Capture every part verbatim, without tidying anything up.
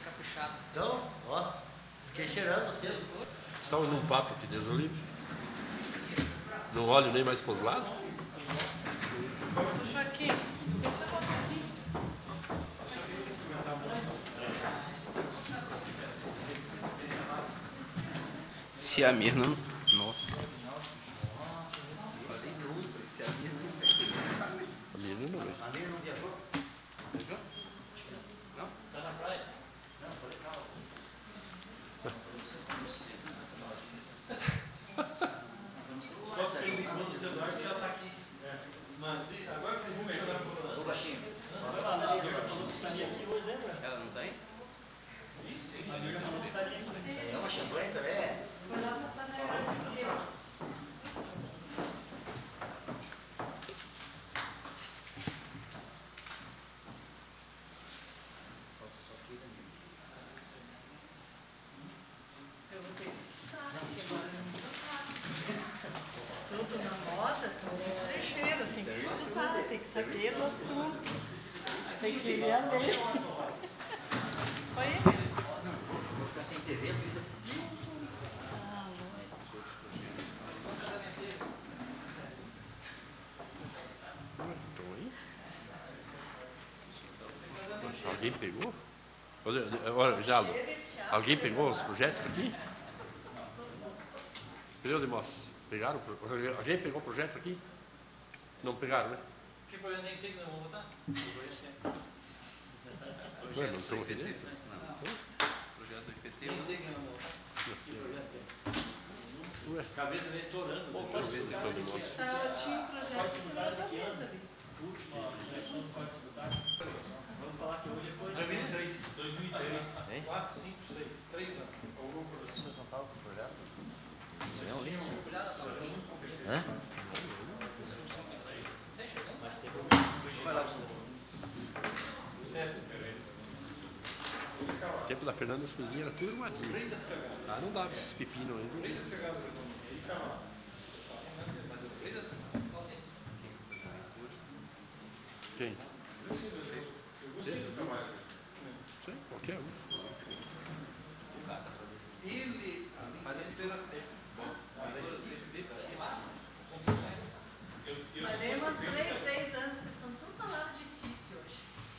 caprichado. Então, ó, fiquei cheirando cedo. Estamos num papo aqui, Deus o livre. Não olho nem mais para os lados. Joaquim, você gosta aqui? Se a Mirna... Nossa. A menina não vem. A minha não viajou? Viajou? Não? Tá na praia? Não, falei, calma. Só se tem quando o celular já está aqui. Mas agora que eu vou melhorar o baixinho. A Mirna falou que estaria aqui hoje, lembra? Ela não tá aí? A Mirna falou que estaria aqui. É uma champanhe também, é? Foi lá passar na Europa. Eu vou ter que estudar, porque agora eu não tô tudo na moda, tudo ligeiro, tem que estudar, tem que saber do assunto, tem que ler a lei. Oi? Vou ficar sem T V, Luísa. Ah, Estão aí? Nossa, alguém pegou? Olha, olha, Jalo, alguém pegou os projetos aqui? Entendeu, Demóstenes? Pegaram? Alguém pegou o projeto aqui? Não pegaram, né? Que projeto nem sei que não vou botar? Ué, não estão aqui dentro? Projeto do I P T. Nem sei que não vou botar. Que projeto é? Ué, cabeça vem estourando. Deixa eu ver depois do Demóstenes. Tá, tinha um projeto em cima da mesa ali. Vamos falar que hoje é coisa. dois mil e três. dois mil e três. quatro, cinco, seis. três anos. Vocês não estavam com o projeto? Hã? Mas teve Vai lá, Gustavo. No tempo da Fernanda, as coisinhas eram tudo arrumadinho. Ah, não dava esses pepinos aí. Quem? Sim, qualquer um. Ele, mas ele fez a Mas tem umas três, dez anos que são tudo palavra difícil hoje.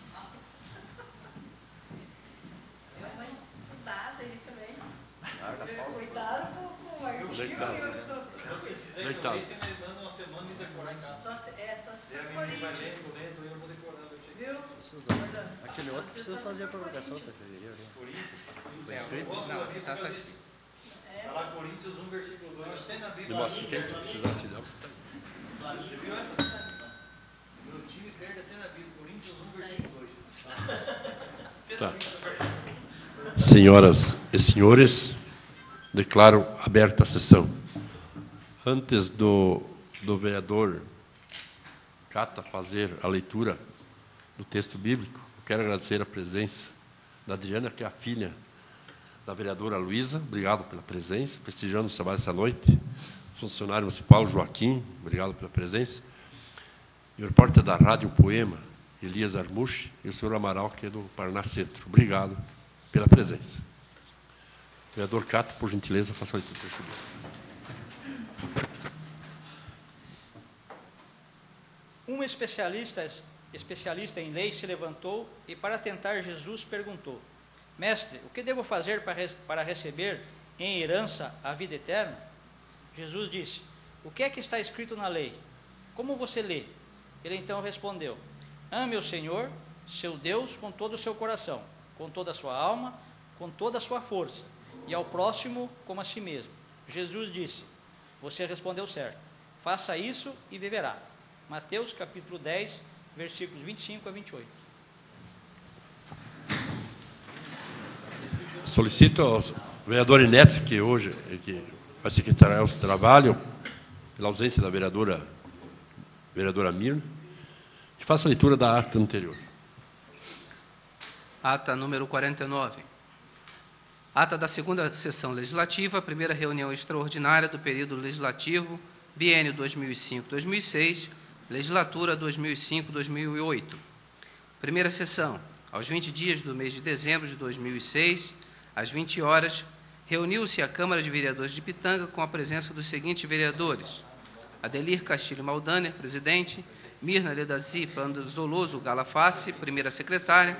É uma estudada aí também. Cuidado com o artigo. Onde é que tá? Se vocês quiserem Onde tá? também, você me manda uma semana e decorar em casa. Só se, é, só se E a for menina vai Corinthians. lendo, lendo, eu vou decorando. Eu chego. Viu? Orlando? Aquele outro Você precisa só se fazer a for provocação, tá? Corinthians. Que eu diria, né? Corinthians. Foi É, escrito? eu gosto Não, da Bíblia tá- por tá- causa disso. É. Tá lá Coríntios um, versículo dois. Nós tem na Bíblia. Demóstenes, quem se precisasse dar, você tá aí. Você viu essa? Meu time perde até na Bíblia. Coríntios um, versículo dois. Tá. Senhoras e senhores, declaro aberta a sessão. Antes do, do vereador Cata fazer a leitura do texto bíblico, eu quero agradecer a presença da Adriana, que é a filha da vereadora Luísa. Obrigado pela presença, prestigiando o trabalho essa noite. Funcionário municipal Joaquim, obrigado pela presença. E o repórter da Rádio Poema, Elias Armuche, e o senhor Amaral, que é do Paraná Centro. Obrigado pela presença. Vereador Cato, por gentileza, faça a leitura do texto bíblico. Um especialista, especialista em lei se levantou e, para tentar Jesus, perguntou: Mestre, o que devo fazer para, para receber em herança a vida eterna? Jesus disse: O que é que está escrito na lei? Como você lê? Ele então respondeu: Ame o Senhor, seu Deus, com todo o seu coração, com toda a sua alma, com toda a sua força, e ao próximo como a si mesmo. Jesus disse: Você respondeu certo. Faça isso e viverá. Mateus capítulo dez, versículos vinte e cinco a vinte e oito. Solicito ao vereador Inetes, que hoje que vai secretariar o trabalho, pela ausência da vereadora, vereadora Mirna, que faça a leitura da ata anterior. Ata número quarenta e nove. Ata da segunda sessão legislativa, primeira reunião extraordinária do período legislativo, biênio dois mil e cinco a dois mil e seis, legislatura dois mil e cinco a dois mil e oito. Primeira sessão. Aos vinte dias do mês de dezembro de dois mil e seis, às vinte horas, reuniu-se a Câmara de Vereadores de Pitanga com a presença dos seguintes vereadores: Adelir Castilho Maldaner, presidente; Mirna Ledazi Franzoloso Galaface, primeira secretária;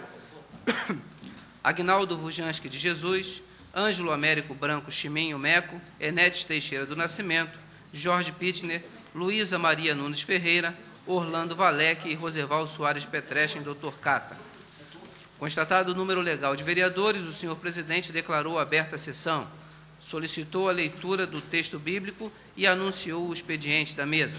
Agnaldo Vujanski de Jesus, Ângelo Américo Branco Chimenho Meco, Enetes Teixeira do Nascimento, Jorge Pittner, Luísa Maria Nunes Ferreira, Orlando Valec e Roserval Soares Petrechen, doutor Cata. Constatado o número legal de vereadores, o senhor presidente declarou aberta a sessão, solicitou a leitura do texto bíblico e anunciou o expediente da mesa.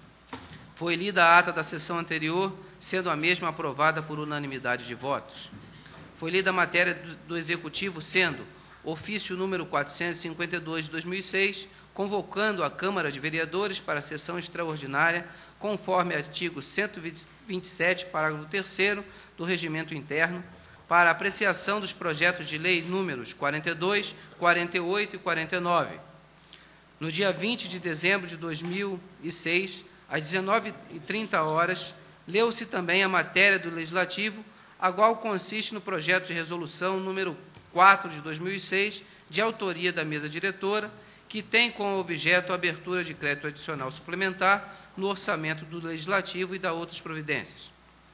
Foi lida a ata da sessão anterior, sendo a mesma aprovada por unanimidade de votos. Foi lida a matéria do, do Executivo, sendo ofício número quatrocentos e cinquenta e dois de dois mil e seis, convocando a Câmara de Vereadores para a sessão extraordinária, conforme artigo cento e vinte e sete, parágrafo terceiro do Regimento Interno, para apreciação dos projetos de lei números quarenta e dois, quarenta e oito e quarenta e nove. No dia vinte de dezembro de dois mil e seis, às dezenove e trinta horas, leu-se também a matéria do Legislativo, a qual consiste no projeto de resolução número quatro de dois mil e seis, de autoria da mesa diretora, que tem como objeto a abertura de crédito adicional suplementar no orçamento do Legislativo e da outras providências.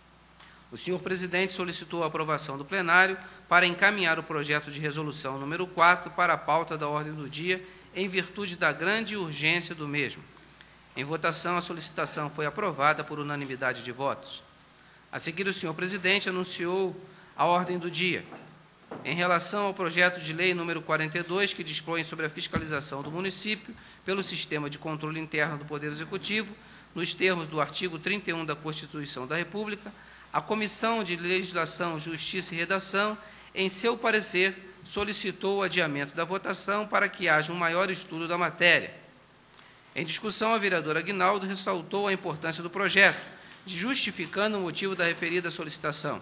O senhor presidente solicitou a aprovação do plenário para encaminhar o projeto de resolução número quatro para a pauta da ordem do dia, em virtude da grande urgência do mesmo. Em votação, a solicitação foi aprovada por unanimidade de votos. A seguir, o senhor presidente anunciou a ordem do dia. Em relação ao projeto de lei número quarenta e dois, que dispõe sobre a fiscalização do município pelo sistema de controle interno do Poder Executivo, nos termos do artigo trinta e um da Constituição da República, a Comissão de Legislação, Justiça e Redação, em seu parecer, solicitou o adiamento da votação para que haja um maior estudo da matéria. Em discussão, a vereadora Aguinaldo ressaltou a importância do projeto, justificando o motivo da referida solicitação.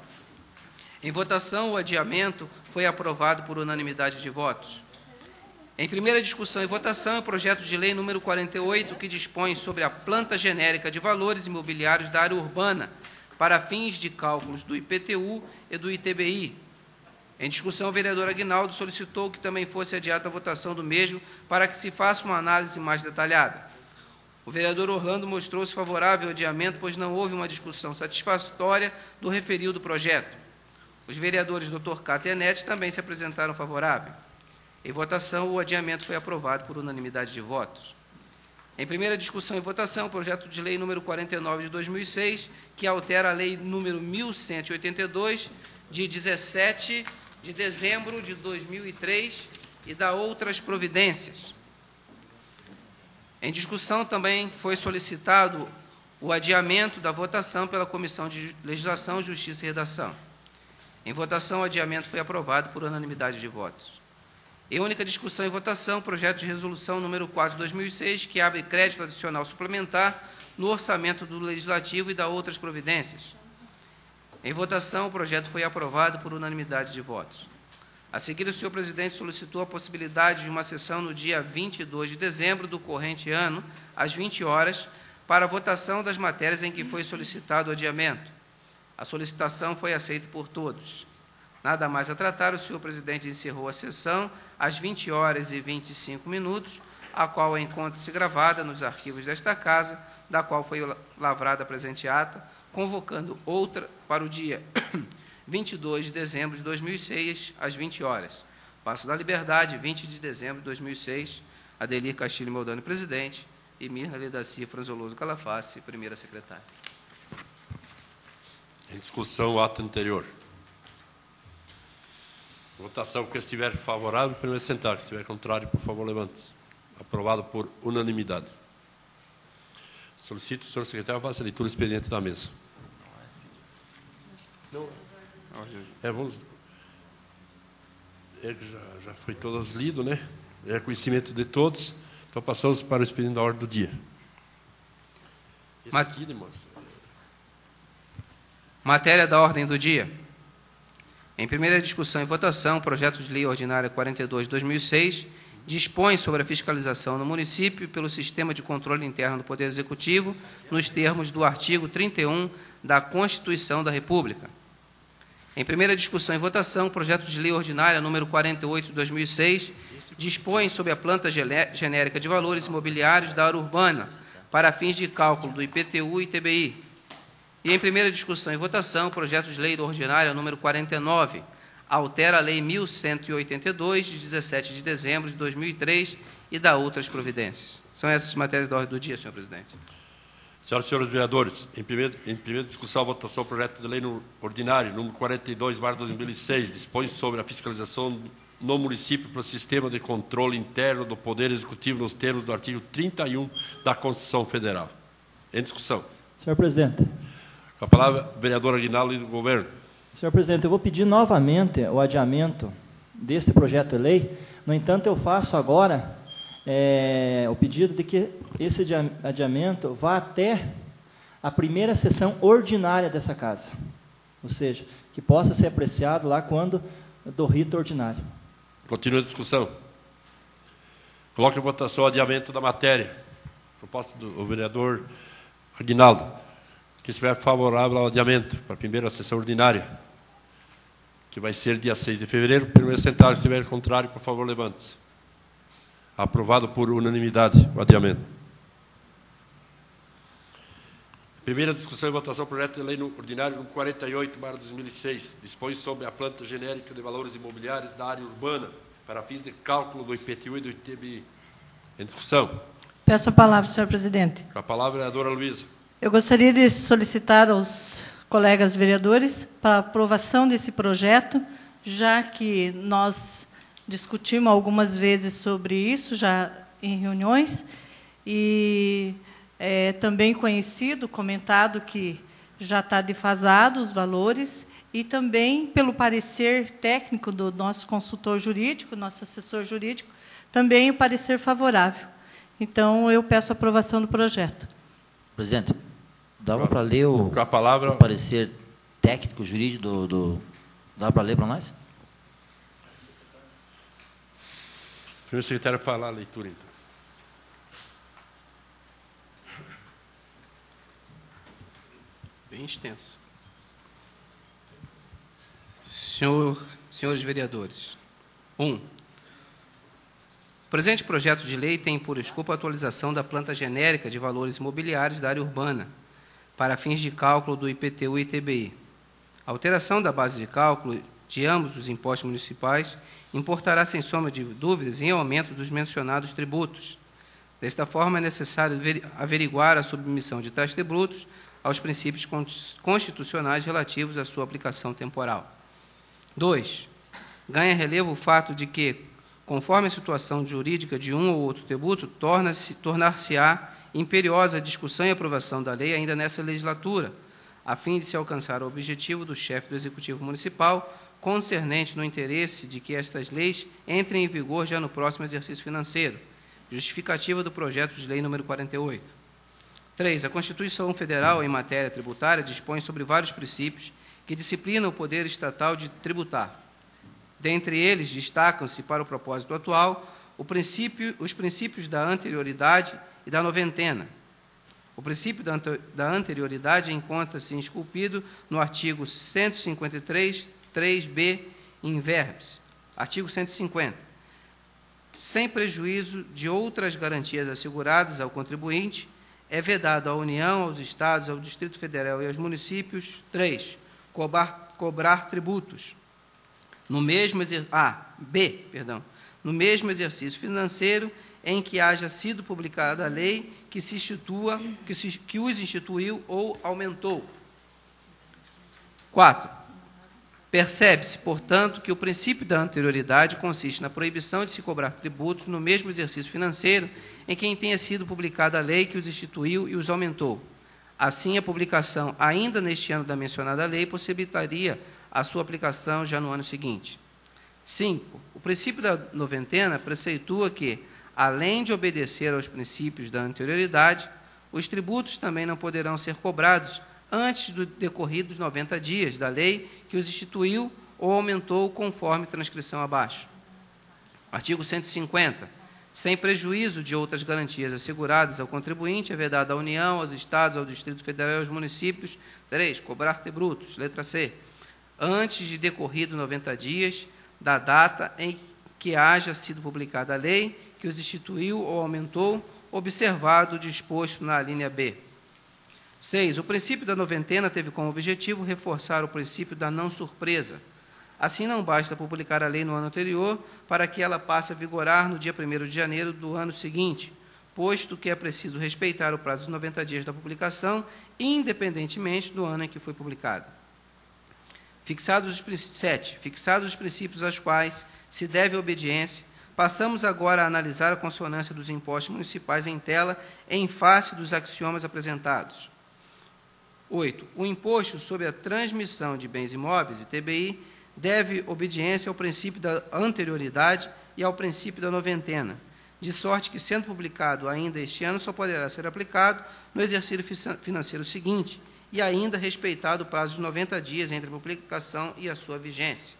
Em votação, o adiamento foi aprovado por unanimidade de votos. Em primeira discussão e votação, é o projeto de lei número quarenta e oito, que dispõe sobre a planta genérica de valores imobiliários da área urbana para fins de cálculos do I P T U e do I T B I. Em discussão, o vereador Aguinaldo solicitou que também fosse adiada a votação do mesmo para que se faça uma análise mais detalhada. O vereador Orlando mostrou-se favorável ao adiamento, pois não houve uma discussão satisfatória do referido projeto. Os vereadores doutor Cata e Enetes também se apresentaram favoráveis. Em votação, o adiamento foi aprovado por unanimidade de votos. Em primeira discussão e votação, o projeto de lei número quarenta e nove de dois mil e seis, que altera a lei número mil cento e oitenta e dois, de dezessete de dezembro de dois mil e três, e da outras providências. Em discussão também foi solicitado o adiamento da votação pela Comissão de Legislação, Justiça e Redação. Em votação, o adiamento foi aprovado por unanimidade de votos. Em única discussão e votação, o projeto de resolução número quatro de dois mil e seis, que abre crédito adicional suplementar no orçamento do Legislativo e da outras providências. Em votação, o projeto foi aprovado por unanimidade de votos. A seguir, o senhor presidente solicitou a possibilidade de uma sessão no dia vinte e dois de dezembro do corrente ano, às vinte horas, para a votação das matérias em que foi solicitado o adiamento. A solicitação foi aceita por todos. Nada mais a tratar, o senhor presidente encerrou a sessão às vinte horas e vinte e cinco minutos, a qual encontra-se gravada nos arquivos desta casa, da qual foi lavrada a presente ata, convocando outra para o dia vinte e dois de dezembro de dois mil e seis, às vinte horas. Paço da Liberdade, vinte de dezembro de dois mil e seis, Adelir Castilho Maldaner, presidente, e Mirna Ledaci Franzoloso Calaface, primeira secretária. Em discussão, o ato anterior. Votação, que estiver favorável, primeiro sentar. Que estiver contrário, por favor, levante-se. Aprovado por unanimidade. Solicito, senhor secretário, faça a leitura expediente da mesa. Não. É, vamos... É, já, já foi todas lido, né? É conhecimento de todos. Então, passamos para o expediente da ordem do dia. Esse Mat... aqui, demais. Matéria da ordem do dia. Em primeira discussão e votação, o projeto de lei ordinária quarenta e dois de dois mil e seis dispõe sobre a fiscalização no município pelo sistema de controle interno do Poder Executivo, nos termos do artigo trinta e um da Constituição da República. Em primeira discussão e votação, o projeto de lei ordinária número quarenta e oito de dois mil e seis dispõe sobre a planta genérica de valores imobiliários da área urbana para fins de cálculo do I P T U e I T B I. E em primeira discussão e votação, o projeto de lei ordinária número quarenta e nove altera a Lei mil cento e oitenta e dois, de dezessete de dezembro de dois mil e três, e dá outras providências. São essas matérias da ordem do dia, senhor presidente. Senhoras e senhores vereadores, em primeira, em primeira discussão, votação, projeto de lei no, ordinário, número quarenta e dois, barra dois mil e seis, dispõe sobre a fiscalização no município para o sistema de controle interno do Poder Executivo nos termos do artigo trinta e um da Constituição Federal. Em discussão. Senhor presidente. Com a palavra, vereador Aguinaldo, do Governo. Senhor presidente, eu vou pedir novamente o adiamento deste projeto de lei. No entanto, eu faço agora é, o pedido de que esse adiamento vá até a primeira sessão ordinária dessa casa. Ou seja, que possa ser apreciado lá quando do rito ordinário. Continua a discussão. Coloque em votação o adiamento da matéria. Proposta do vereador Aguinaldo. Quem estiver favorável ao adiamento para a primeira sessão ordinária, que vai ser dia seis de fevereiro, primeiro sentado, se estiver contrário, por favor, levante-se. Aprovado por unanimidade o adiamento. Primeira discussão e votação do projeto de lei no ordinário número quarenta e oito, barra dois mil e seis, dispõe sobre a planta genérica de valores imobiliários da área urbana para fins de cálculo do I P T U e do I T B I. Em discussão. Peço a palavra, senhor presidente. Com a palavra, vereadora Luísa. Eu gostaria de solicitar aos colegas vereadores para a aprovação desse projeto, já que nós discutimos algumas vezes sobre isso, já em reuniões, e é também conhecido, comentado que já está defasado os valores, e também pelo parecer técnico do nosso consultor jurídico, nosso assessor jurídico, também o parecer favorável. Então, eu peço a aprovação do projeto. Presidente, dava para ler o, Com a palavra, o parecer técnico, jurídico do... do dá para ler para nós? Primeiro secretário, falar a leitura, então. Bem extenso. Senhor, senhores vereadores. Um. O presente projeto de lei tem por escopo a atualização da planta genérica de valores imobiliários da área urbana para fins de cálculo do I P T U e I T B I. A alteração da base de cálculo de ambos os impostos municipais importará, sem sombra de dúvidas, em aumento dos mencionados tributos. Desta forma, é necessário averiguar a submissão de tais tributos aos princípios constitucionais relativos à sua aplicação temporal. dois. Ganha relevo o fato de que, conforme a situação jurídica de um ou outro tributo, torna-se, tornar-se-á imperiosa a discussão e aprovação da lei ainda nessa legislatura, a fim de se alcançar o objetivo do chefe do Executivo Municipal, concernente no interesse de que estas leis entrem em vigor já no próximo exercício financeiro. Justificativa do projeto de lei número quarenta e oito. três. A Constituição Federal, em matéria tributária, dispõe sobre vários princípios que disciplinam o poder estatal de tributar. Dentre eles, destacam-se, para o propósito atual, o princípio, os princípios da anterioridade e da noventena. O princípio da anterioridade encontra-se esculpido no artigo cento e cinquenta e três, três B, in verbis. Artigo cento e cinquenta. Sem prejuízo de outras garantias asseguradas ao contribuinte, é vedado à União, aos Estados, ao Distrito Federal e aos municípios, três. Cobrar, cobrar tributos. No mesmo exer... ah, B, perdão, no mesmo exercício financeiro em que haja sido publicada a lei que se institua, que, se, que os instituiu ou aumentou. quatro. Percebe-se, portanto, que o princípio da anterioridade consiste na proibição de se cobrar tributos no mesmo exercício financeiro em que tenha sido publicada a lei que os instituiu e os aumentou. Assim, a publicação, ainda neste ano da mencionada lei, possibilitaria a sua aplicação já no ano seguinte. cinco. O princípio da noventena preceitua que, além de obedecer aos princípios da anterioridade, os tributos também não poderão ser cobrados antes do decorrido dos noventa dias da lei que os instituiu ou aumentou conforme transcrição abaixo. Artigo cento e cinquenta. Sem prejuízo de outras garantias asseguradas ao contribuinte, é vedado à União, aos Estados, ao Distrito Federal e aos municípios. três. Cobrar tributos. Letra C. antes de decorrido noventa dias da data em que haja sido publicada a lei que os instituiu ou aumentou, observado o disposto na linha B. seis. O princípio da noventena teve como objetivo reforçar o princípio da não surpresa. Assim, não basta publicar a lei no ano anterior para que ela passe a vigorar no dia primeiro de janeiro do ano seguinte, posto que é preciso respeitar o prazo de noventa dias da publicação, independentemente do ano em que foi publicada. Fixados os, sete. Fixados os princípios aos quais se deve obediência, passamos agora a analisar a consonância dos impostos municipais em tela em face dos axiomas apresentados. oito. O imposto sobre a transmissão de bens imóveis, I T B I, deve obediência ao princípio da anterioridade e ao princípio da noventena, de sorte que, sendo publicado ainda este ano, só poderá ser aplicado no exercício financeiro seguinte e ainda respeitado o prazo de noventa dias entre a publicação e a sua vigência.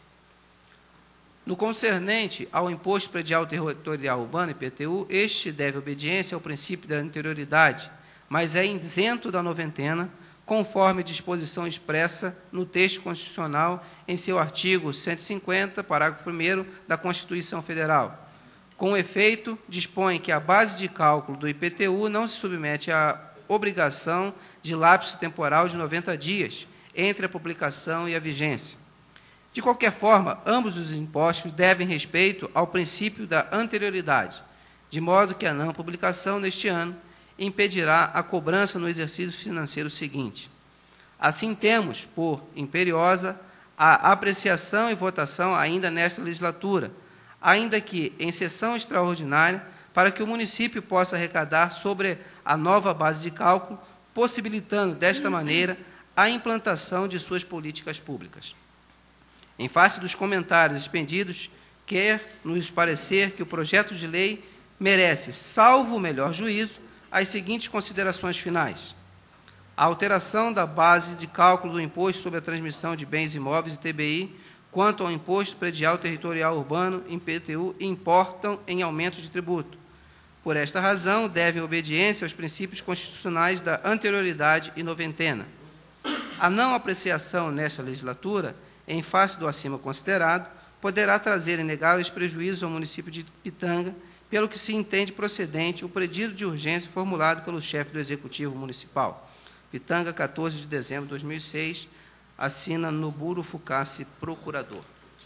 No concernente ao Imposto Predial Territorial Urbano, I P T U, este deve obediência ao princípio da anterioridade, mas é isento da noventena, conforme disposição expressa no texto constitucional em seu artigo cento e cinquenta, parágrafo primeiro da Constituição Federal. Com efeito, dispõe que a base de cálculo do I P T U não se submete à obrigação de lapso temporal de noventa dias entre a publicação e a vigência. De qualquer forma, ambos os impostos devem respeito ao princípio da anterioridade, de modo que a não publicação neste ano impedirá a cobrança no exercício financeiro seguinte. Assim, temos por imperiosa a apreciação e votação ainda nesta legislatura, ainda que em sessão extraordinária, para que o município possa arrecadar sobre a nova base de cálculo, possibilitando, desta maneira, a implantação de suas políticas públicas. Em face dos comentários expendidos, quer nos parecer que o projeto de lei merece, salvo o melhor juízo, as seguintes considerações finais. A alteração da base de cálculo do Imposto sobre a Transmissão de Bens Imóveis, I T B I, quanto ao Imposto Predial Territorial Urbano, I P T U, importam em aumento de tributo. Por esta razão, devem obediência aos princípios constitucionais da anterioridade e noventena. A não apreciação nesta legislatura, em face do acima considerado, poderá trazer inegáveis prejuízos ao município de Pitanga, pelo que se entende procedente o pedido de urgência formulado pelo chefe do Executivo Municipal. Pitanga, quatorze de dezembro de dois mil e seis, assina Noburo Fucassi, procurador.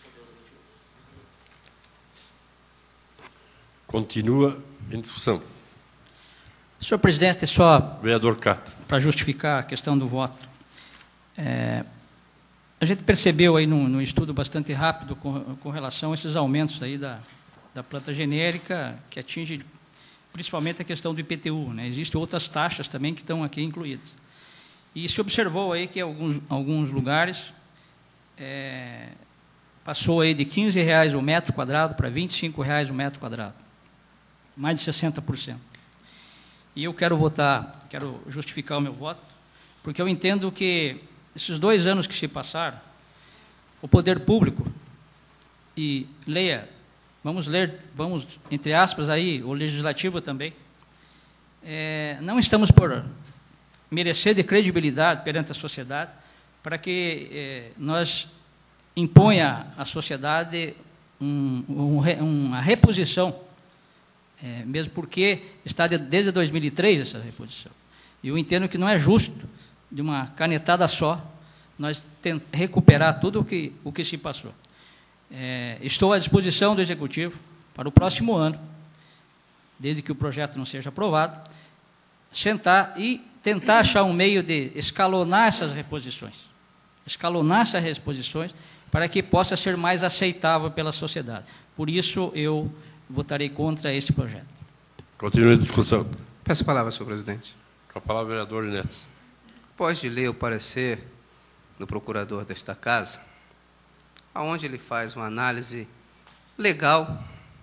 Continua em discussão. Senhor presidente, só Vereador Cata. para justificar a questão do voto. É, a gente percebeu aí num, num estudo bastante rápido com, com relação a esses aumentos aí da, da planta genérica, que atinge principalmente a questão do I P T U, né? Existem outras taxas também que estão aqui incluídas. E se observou aí que em alguns, alguns lugares é, passou aí de quinze reais o metro quadrado para vinte e cinco reais o metro quadrado. Mais de sessenta por cento. E eu quero votar, quero justificar o meu voto, porque eu entendo que esses dois anos que se passaram, o poder público, e leia, vamos ler, vamos, entre aspas, aí, o legislativo também, é, não estamos por merecer de credibilidade perante a sociedade, para que é, nós imponha à sociedade um, um, uma reposição, é, mesmo porque está de, desde dois mil e três essa reposição. E eu entendo que não é justo, de uma canetada só, nós recuperar tudo o que, o que se passou. É, estou à disposição do Executivo para o próximo ano, desde que o projeto não seja aprovado, sentar e tentar achar um meio de escalonar essas reposições, escalonar essas reposições, para que possa ser mais aceitável pela sociedade. Por isso, eu votarei contra este projeto. Continua a discussão. Peço a palavra, senhor presidente. Com a palavra, vereador Neto. Após de ler o parecer do procurador desta casa, aonde ele faz uma análise legal,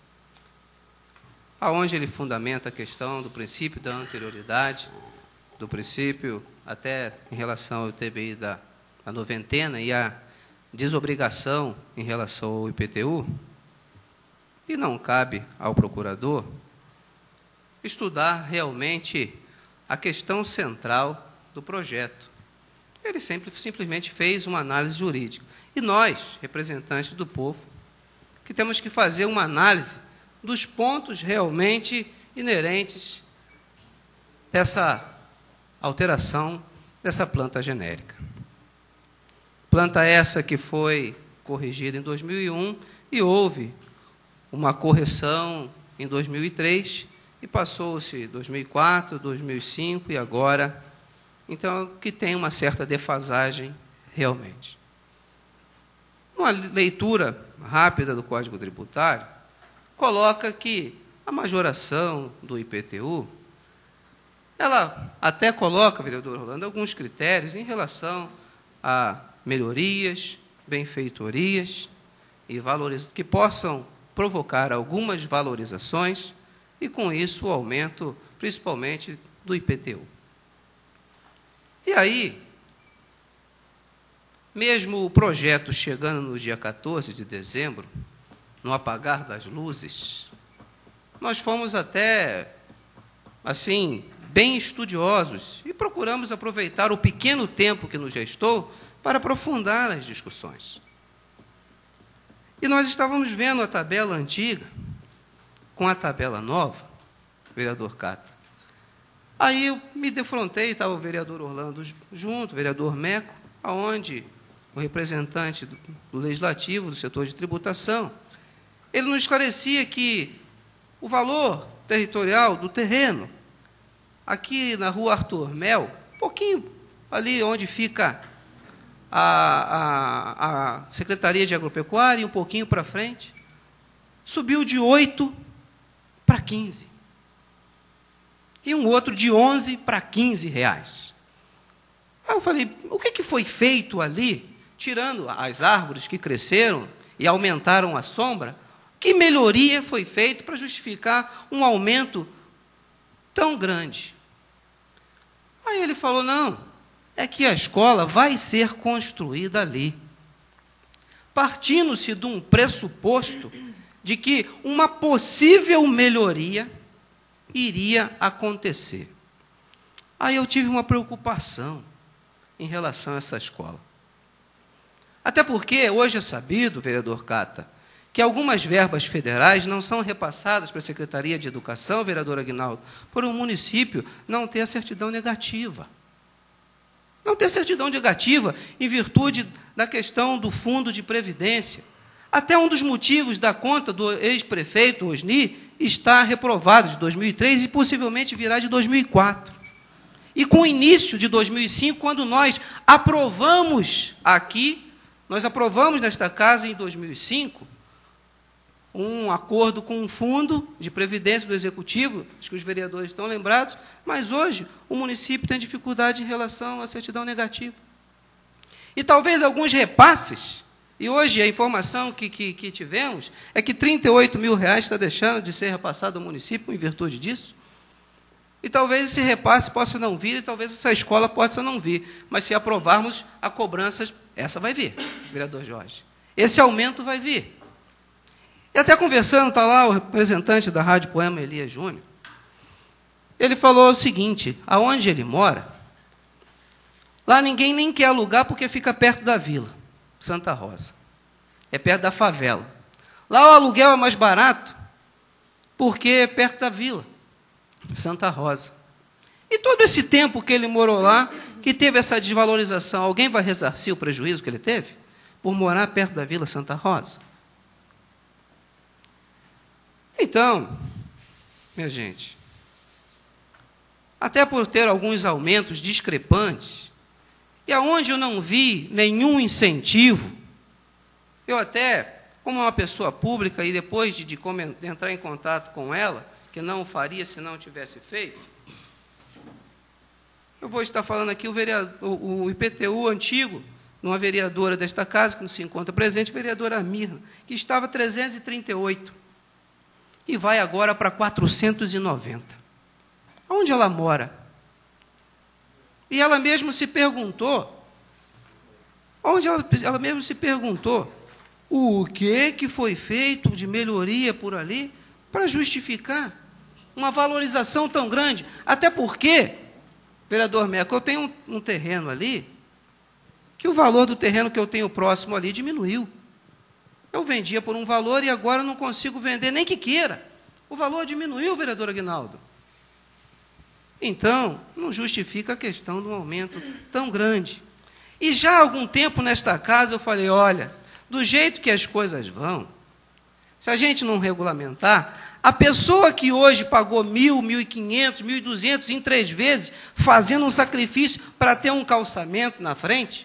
aonde ele fundamenta a questão do princípio da anterioridade, do princípio até em relação ao I T B I da, da noventena e a desobrigação em relação ao I P T U, e não cabe ao procurador estudar realmente a questão central do projeto. Ele sempre, simplesmente fez uma análise jurídica. E nós, representantes do povo, que temos que fazer uma análise dos pontos realmente inerentes dessa alteração dessa planta genérica. Planta essa que foi corrigida em dois mil e um e houve uma correção em dois mil e três e passou-se dois mil e quatro, dois mil e cinco e agora, então, que tem uma certa defasagem realmente. Uma leitura rápida do Código Tributário coloca que a majoração do I P T U, ela até coloca, vereador Rolando, alguns critérios em relação a melhorias, benfeitorias e valores que possam provocar algumas valorizações e, com isso, o aumento, principalmente, do I P T U. E aí, mesmo o projeto chegando no dia quatorze de dezembro, no apagar das luzes, nós fomos até, assim, bem estudiosos e procuramos aproveitar o pequeno tempo que nos restou para aprofundar as discussões. E nós estávamos vendo a tabela antiga com a tabela nova, vereador Cata. Aí eu me defrontei, estava o vereador Orlando junto, o vereador Meco, aonde o representante do, do Legislativo, do setor de tributação, ele nos esclarecia que o valor territorial do terreno, aqui na rua Arthur Mel, um pouquinho ali onde fica a, a, a Secretaria de Agropecuária, e um pouquinho para frente, subiu de oito para quinze. E um outro de onze para quinze reais. Aí eu falei, o que, que foi feito ali, tirando as árvores que cresceram e aumentaram a sombra, que melhoria foi feita para justificar um aumento tão grande? Aí ele falou, não, é que a escola vai ser construída ali. Partindo-se de um pressuposto de que uma possível melhoria iria acontecer. Aí eu tive uma preocupação em relação a essa escola. Até porque hoje é sabido, vereador Cata, que algumas verbas federais não são repassadas para a Secretaria de Educação, vereador Aguinaldo, por um município não ter a certidão negativa. Não ter certidão negativa em virtude da questão do fundo de previdência. Até um dos motivos da conta do ex-prefeito Osni está reprovado de dois mil e três e possivelmente virá de dois mil e quatro. E com o início de dois mil e cinco, quando nós aprovamos aqui, nós aprovamos nesta casa em dois mil e cinco, um acordo com um fundo de previdência do Executivo, acho que os vereadores estão lembrados, mas hoje o município tem dificuldade em relação à certidão negativa. E talvez alguns repasses, e hoje a informação que, que, que tivemos é que trinta e oito mil reais está deixando de ser repassado ao município em virtude disso. E talvez esse repasse possa não vir, e talvez essa escola possa não vir. Mas se aprovarmos a cobrança, essa vai vir, vereador Jorge. Esse aumento vai vir. E até conversando, está lá o representante da Rádio Poema, Elias Júnior, ele falou o seguinte, aonde ele mora, lá ninguém nem quer alugar porque fica perto da vila. Santa Rosa. É perto da favela. Lá o aluguel é mais barato porque é perto da vila, Santa Rosa. E todo esse tempo que ele morou lá, que teve essa desvalorização, alguém vai ressarcir o prejuízo que ele teve por morar perto da vila Santa Rosa? Então, minha gente, até por ter alguns aumentos discrepantes, e aonde eu não vi nenhum incentivo, eu até, como uma pessoa pública, e depois de, de, de entrar em contato com ela, que não faria se não tivesse feito, eu vou estar falando aqui o, vereador, o, o I P T U antigo, uma vereadora desta casa, que não se encontra presente, a vereadora Mirna, que estava trezentos e trinta e oito, e vai agora para quatrocentos e noventa. Onde ela mora? E ela mesma se perguntou, onde ela, ela mesma se perguntou, o que, que foi feito de melhoria por ali para justificar uma valorização tão grande? Até porque, vereador Meco, eu tenho um, um terreno ali, que o valor do terreno que eu tenho próximo ali diminuiu. Eu vendia por um valor e agora não consigo vender nem que queira. O valor diminuiu, vereador Aguinaldo. Então, não justifica a questão de um aumento tão grande. E já há algum tempo nesta casa eu falei, olha, do jeito que as coisas vão, se a gente não regulamentar, a pessoa que hoje pagou mil, mil e quinhentos, mil e duzentos em três vezes, fazendo um sacrifício para ter um calçamento na frente,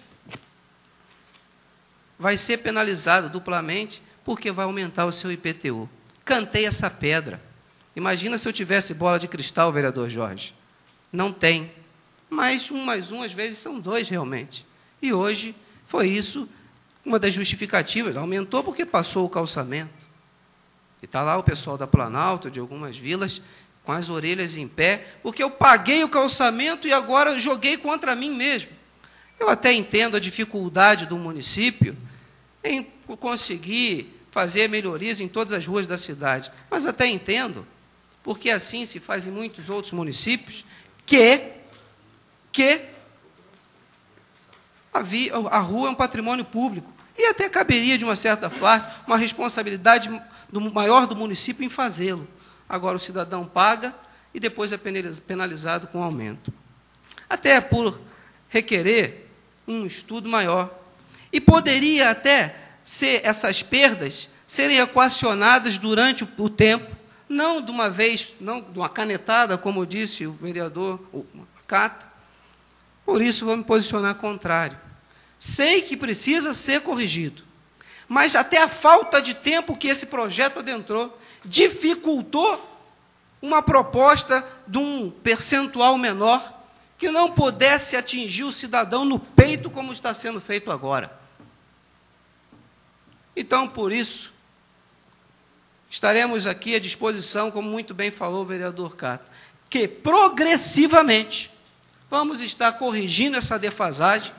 vai ser penalizado duplamente, porque vai aumentar o seu I P T U. Cantei essa pedra. Imagina se eu tivesse bola de cristal, vereador Jorge. Não tem. Mas um mais um, às vezes, são dois, realmente. E hoje foi isso uma das justificativas. Aumentou porque passou o calçamento. E está lá o pessoal da Planalto, de algumas vilas, com as orelhas em pé, porque eu paguei o calçamento e agora joguei contra mim mesmo. Eu até entendo a dificuldade do município em conseguir fazer melhorias em todas as ruas da cidade, mas até entendo, porque assim se faz em muitos outros municípios, que, que a, via, a rua é um patrimônio público, e até caberia, de uma certa parte, uma responsabilidade do maior do município em fazê-lo. Agora o cidadão paga e depois é penalizado com aumento. Até por requerer um estudo maior. E poderia até ser essas perdas serem equacionadas durante o tempo, não de uma vez, não de uma canetada, como disse o vereador Cata. Por isso vou me posicionar contrário. Sei que precisa ser corrigido, mas até a falta de tempo que esse projeto adentrou dificultou uma proposta de um percentual menor que não pudesse atingir o cidadão no peito, como está sendo feito agora. Então, por isso, estaremos aqui à disposição, como muito bem falou o vereador Cata, que progressivamente vamos estar corrigindo essa defasagem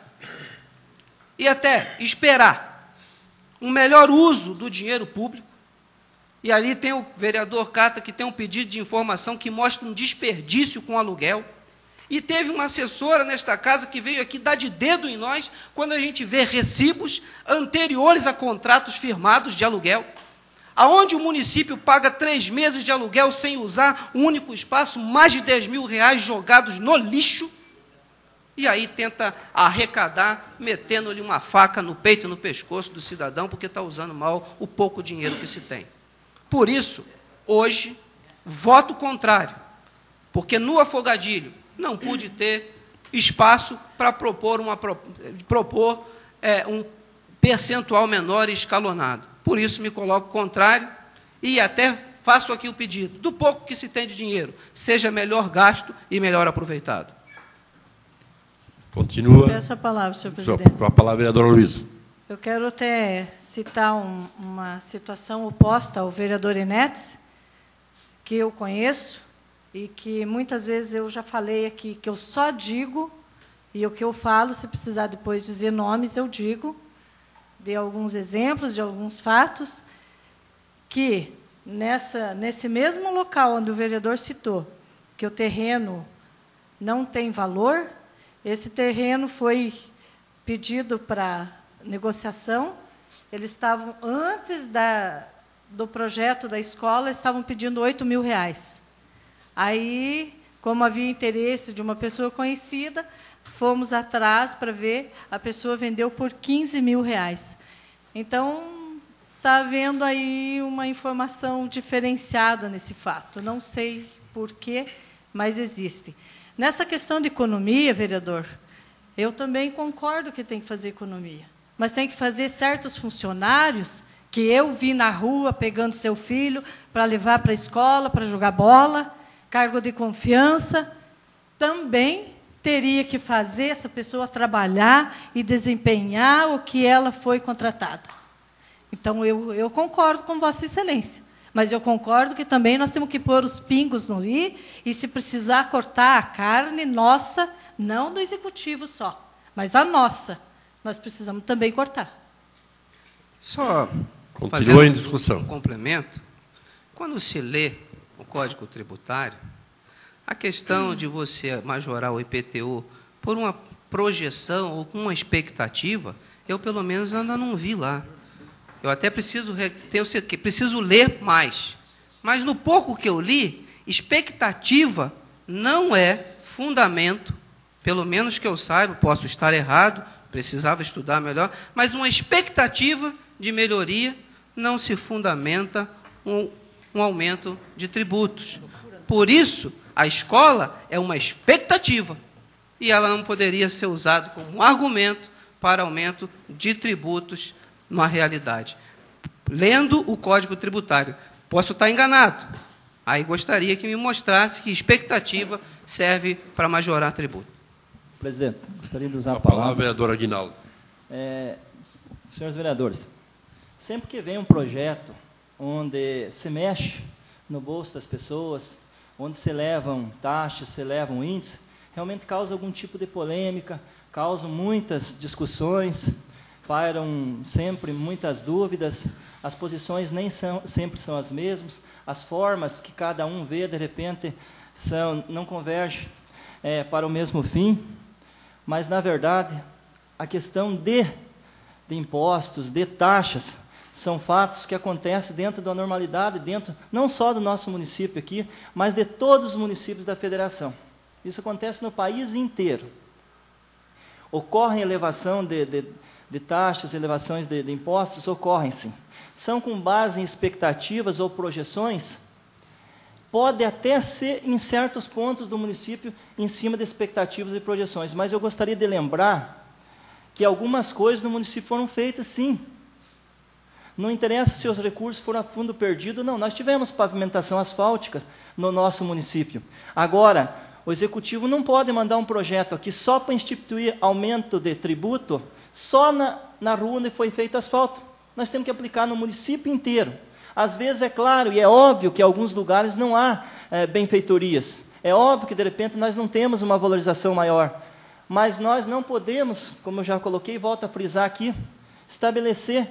e até esperar um melhor uso do dinheiro público. E ali tem o vereador Cata, que tem um pedido de informação que mostra um desperdício com aluguel. E teve uma assessora nesta casa que veio aqui dar de dedo em nós quando a gente vê recibos anteriores a contratos firmados de aluguel, aonde o município paga três meses de aluguel sem usar um único espaço, mais de dez mil reais jogados no lixo, e aí tenta arrecadar, metendo-lhe uma faca no peito e no pescoço do cidadão, porque está usando mal o pouco dinheiro que se tem. Por isso, hoje, voto contrário, porque no afogadilho não pude ter espaço para propor, uma, propor é, um percentual menor e escalonado. Por isso, me coloco contrário e até faço aqui o pedido, do pouco que se tem de dinheiro, seja melhor gasto e melhor aproveitado. Continua. Peço a palavra, senhor presidente. Com a palavra, vereadora Luísa. Eu quero até citar um, uma situação oposta ao vereador Enetes, que eu conheço, e que muitas vezes eu já falei aqui, que eu só digo, e o que eu falo, se precisar depois dizer nomes, eu digo, dei alguns exemplos de alguns fatos, que nessa, nesse mesmo local onde o vereador citou, que o terreno não tem valor, esse terreno foi pedido para negociação, eles estavam, antes da, do projeto da escola, estavam pedindo oito mil reais. Aí, como havia interesse de uma pessoa conhecida, fomos atrás para ver, a pessoa vendeu por quinze mil reais. Então, está havendo aí uma informação diferenciada nesse fato. Não sei por quê, mas existe. Nessa questão de economia, vereador, eu também concordo que tem que fazer economia, mas tem que fazer certos funcionários que eu vi na rua pegando seu filho para levar para a escola, para jogar bola, cargo de confiança, também teria que fazer essa pessoa trabalhar e desempenhar o que ela foi contratada. Então, eu, eu concordo com Vossa Excelência, mas eu concordo que também nós temos que pôr os pingos no i, e se precisar cortar a carne nossa, não do executivo só, mas a nossa, nós precisamos também cortar. Só Continua em discussão. Um complemento, quando se lê o Código Tributário, a questão de você majorar o I P T U por uma projeção ou com uma expectativa, eu pelo menos ainda não vi lá. Eu até preciso, tenho, preciso ler mais. Mas no pouco que eu li, expectativa não é fundamento, pelo menos que eu saiba, posso estar errado, precisava estudar melhor, mas uma expectativa de melhoria não se fundamenta um, um aumento de tributos. Por isso, a escola é uma expectativa e ela não poderia ser usada como um argumento para aumento de tributos na realidade. Lendo o Código Tributário, posso estar enganado. Aí gostaria que me mostrasse que expectativa serve para majorar tributo. Presidente, gostaria de usar a, a palavra. palavra, vereador Aguinaldo. É, senhores vereadores, sempre que vem um projeto onde se mexe no bolso das pessoas, onde se levam taxas, se levam índices, realmente causa algum tipo de polêmica, causa muitas discussões, pairam sempre muitas dúvidas, as posições nem são, sempre são as mesmas, as formas que cada um vê, de repente, são, não convergem é, para o mesmo fim, mas, na verdade, a questão de, de impostos, de taxas, são fatos que acontecem dentro da normalidade, dentro não só do nosso município aqui, mas de todos os municípios da federação. Isso acontece no país inteiro. Ocorre elevação de, de, de taxas, elevações de, de impostos, ocorrem sim. São com base em expectativas ou projeções, pode até ser em certos pontos do município em cima de expectativas e projeções, mas eu gostaria de lembrar que algumas coisas no município foram feitas sim. Não interessa se os recursos foram a fundo perdido, não. Nós tivemos pavimentação asfáltica no nosso município. Agora, o executivo não pode mandar um projeto aqui só para instituir aumento de tributo, só na, na rua onde foi feito asfalto. Nós temos que aplicar no município inteiro. Às vezes, é claro, e é óbvio que em alguns lugares não há é, benfeitorias. É óbvio que, de repente, nós não temos uma valorização maior. Mas nós não podemos, como eu já coloquei, e volto a frisar aqui, estabelecer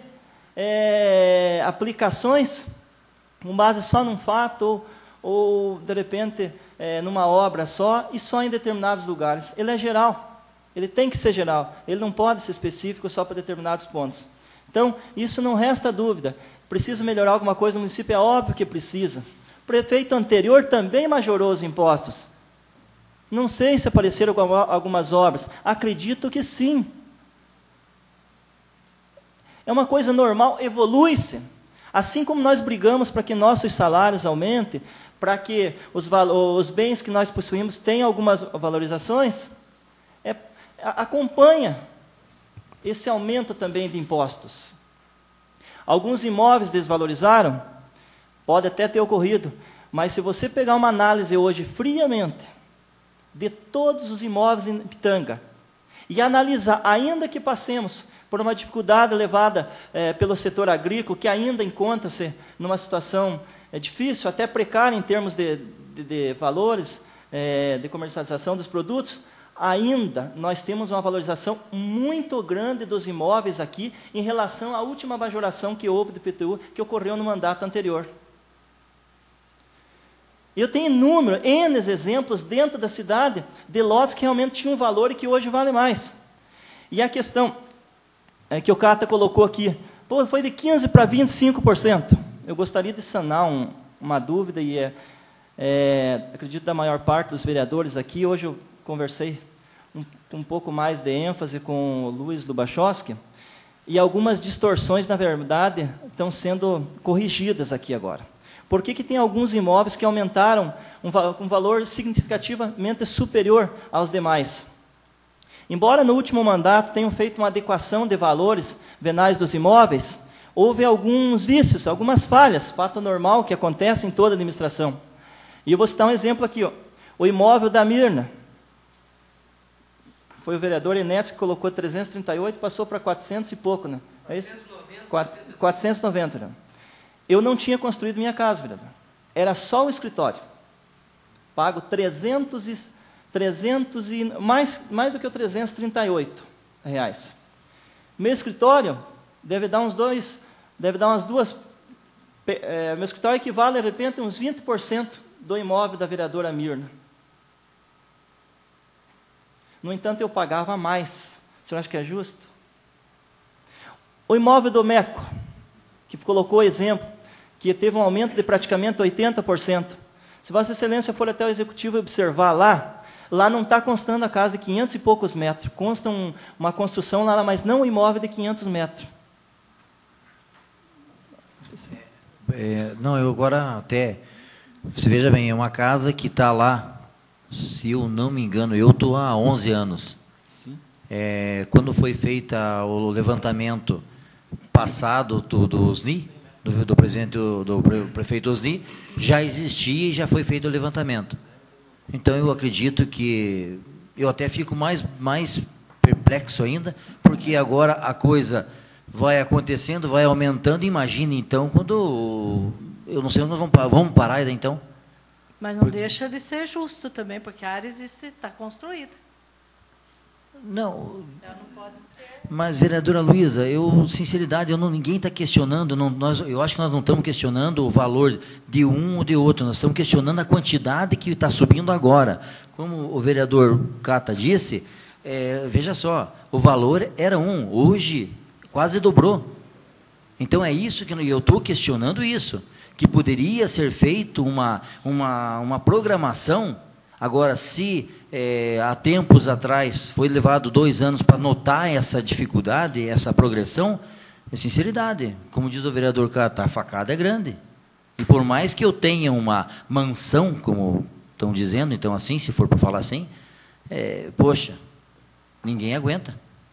é, aplicações com base só num fato ou, ou de repente, é, numa obra só e só em determinados lugares. Ele é geral. Ele tem que ser geral. Ele não pode ser específico só para determinados pontos. Então, isso não resta dúvida. Precisa melhorar alguma coisa no município? É óbvio que precisa. O prefeito anterior também majorou os impostos. Não sei se apareceram algumas obras. Acredito que sim. É uma coisa normal, evolui-se. Assim como nós brigamos para que nossos salários aumentem, para que os, os bens que nós possuímos tenham algumas valorizações, é, acompanha esse aumento também de impostos. Alguns imóveis desvalorizaram, pode até ter ocorrido, mas se você pegar uma análise hoje friamente de todos os imóveis em Pitanga e analisar, ainda que passemos por uma dificuldade levada é, pelo setor agrícola, que ainda encontra-se numa situação é, difícil, até precária em termos de, de, de valores, é, de comercialização dos produtos, ainda nós temos uma valorização muito grande dos imóveis aqui em relação à última majoração que houve do I P T U, que ocorreu no mandato anterior. Eu tenho inúmeros, N exemplos dentro da cidade de lotes que realmente tinham um valor e que hoje vale mais. E a questão é, que o Cata colocou aqui, pô, foi de quinze por cento para vinte e cinco por cento. Eu gostaria de sanar um, uma dúvida, e é, é, acredito da maior parte dos vereadores aqui, hoje eu conversei um, um pouco mais de ênfase com o Luiz Lubachowski, e algumas distorções, na verdade, estão sendo corrigidas aqui agora. Por que que tem alguns imóveis que aumentaram um, um valor significativamente superior aos demais? Embora no último mandato tenham feito uma adequação de valores venais dos imóveis, houve alguns vícios, algumas falhas, fato normal que acontece em toda a administração. E eu vou citar um exemplo aqui, ó. O imóvel da Mirna. Foi o vereador Enéas que colocou trezentos e trinta e oito, passou para quatrocentos e pouco, né? É isso? quatrocentos e noventa, né? Eu não tinha construído minha casa, vereador. Era só o escritório. Pago trezentos e, trezentos e mais, mais do que o trezentos e trinta e oito reais. Meu escritório deve dar uns dois, deve dar umas duas. É, meu escritório equivale, de repente, a uns vinte por cento do imóvel da vereadora Mirna. No entanto, eu pagava mais. O senhor acha que é justo? O imóvel do Meco, que colocou exemplo, que teve um aumento de praticamente oitenta por cento. Se Vossa Excelência for até o Executivo e observar lá, lá não está constando a casa de quinhentos e poucos metros. Consta um, uma construção lá, mas não um imóvel de quinhentos metros. É, não, eu agora até... Você veja bem, é uma casa que está lá, se eu não me engano, eu estou há onze anos. Sim. É, quando foi feito o levantamento passado do, do Osni, do, do presidente do, do prefeito Osni, já existia e já foi feito o levantamento. Então eu acredito que eu até fico mais, mais perplexo ainda, porque agora a coisa vai acontecendo, vai aumentando. Imagine então quando eu não sei onde nós vamos parar, vamos parar então. Mas não deixa de ser justo também, porque a área existe, está construída. Não. Ela não pode ser. Mas, vereadora Luísa, eu, sinceridade, eu não, ninguém está questionando, não, nós, eu acho que nós não estamos questionando o valor de um ou de outro, nós estamos questionando a quantidade que está subindo agora. Como o vereador Cata disse, é, veja só, o valor era um, hoje quase dobrou. Então é isso que eu estou questionando isso, que poderia ser feito uma, uma, uma programação. Agora, se é, há tempos atrás foi levado dois anos para notar essa dificuldade, essa progressão, é sinceridade, como diz o vereador Cata, a facada é grande. E por mais que eu tenha uma mansão, como estão dizendo, então assim, se for para falar assim, é, poxa, ninguém aguenta.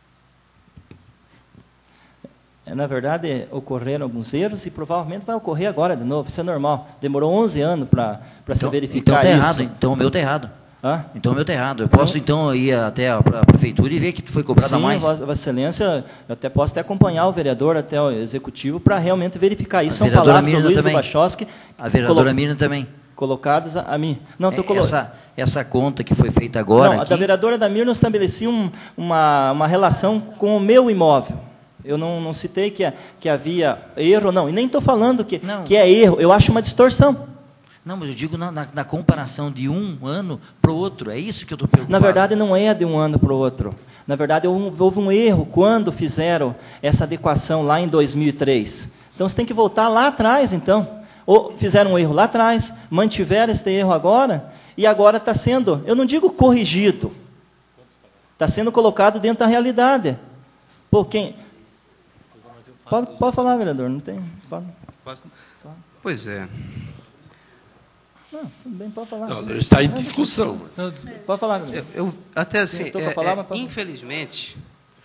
Na verdade, ocorreram alguns erros e provavelmente vai ocorrer agora de novo. Isso é normal. Demorou onze anos para então, se verificar então tá isso. Errado. Então o meu está errado. Hã? Então o meu está errado. Eu posso, então, ir até a prefeitura e ver que foi cobrado a mais? Sim, Vossa Excelência, eu até posso até acompanhar o vereador até o Executivo para realmente verificar isso. A São palavras do Luiz também. Bachowski. A vereadora colo Miriam também. Colocados a, a mim. Não, tô é, colo... essa, essa conta que foi feita agora... Não, aqui... a da vereadora da Miriam estabelecia um, uma, uma relação com o meu imóvel. Eu não, não citei que, que havia erro, não. E nem estou falando que, que é erro. Eu acho uma distorção. Não, mas eu digo na, na, na comparação de um ano para o outro. É isso que eu estou preocupado. Na verdade, não é de um ano para o outro. Na verdade, houve um erro quando fizeram essa adequação lá em dois mil e três. Então, você tem que voltar lá atrás, então. Ou fizeram um erro lá atrás, mantiveram este erro agora, e agora está sendo, eu não digo corrigido, está sendo colocado dentro da realidade. Pô, quem... Pode, pode falar, vereador, não tem... Pode. Posso? Pois é. Não, tudo bem, pode falar. Não, está em discussão. Pode falar, vereador. Eu, eu, até assim, Sim, é, palavra, é, infelizmente,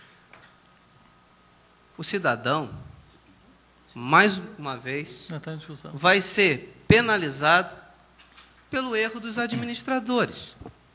o cidadão, mais uma vez, vai ser penalizado pelo erro dos administradores.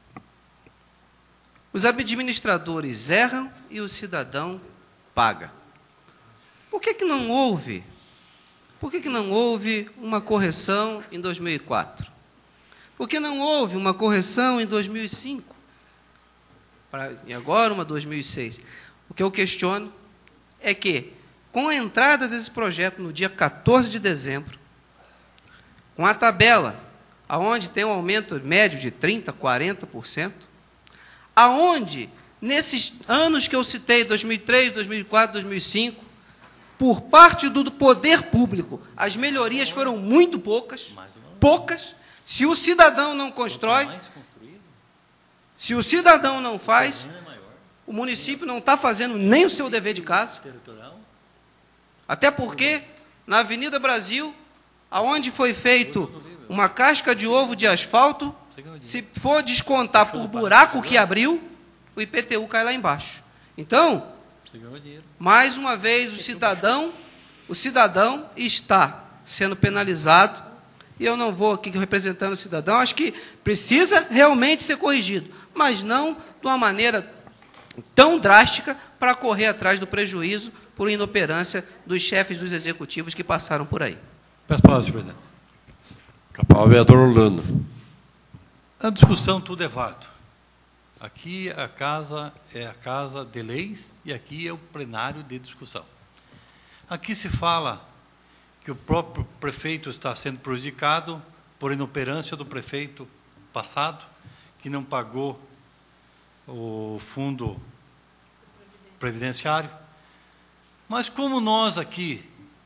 Os administradores erram e o cidadão paga. Por que que não houve? Por que que não houve uma correção em dois mil e quatro? Por que não houve uma correção em dois mil e cinco? Para, e agora uma dois mil e seis? O que eu questiono é que, com a entrada desse projeto no dia quatorze de dezembro, com a tabela, aonde tem um aumento médio de trinta por cento, quarenta por cento, aonde, nesses anos que eu citei, dois mil e três, dois mil e quatro, dois mil e cinco, por parte do poder público, as melhorias foram muito poucas, poucas. Se o cidadão não constrói, se o cidadão não faz, o município não está fazendo nem o seu dever de casa. Até porque, na Avenida Brasil, aonde foi feito uma casca de ovo de asfalto, se for descontar por buraco que abriu, o I P T U cai lá embaixo. Então, mais uma vez, o cidadão, o cidadão está sendo penalizado, e eu não vou aqui representando o cidadão, acho que precisa realmente ser corrigido, mas não de uma maneira tão drástica para correr atrás do prejuízo por inoperância dos chefes dos executivos que passaram por aí. Peço a palavra, senhor presidente. Com a palavra, vereador Orlando. A discussão, tudo é válido. Aqui a casa é a casa de leis e aqui é o plenário de discussão. Aqui se fala que o próprio prefeito está sendo prejudicado por inoperância do prefeito passado, que não pagou o fundo previdenciário. Mas como nós aqui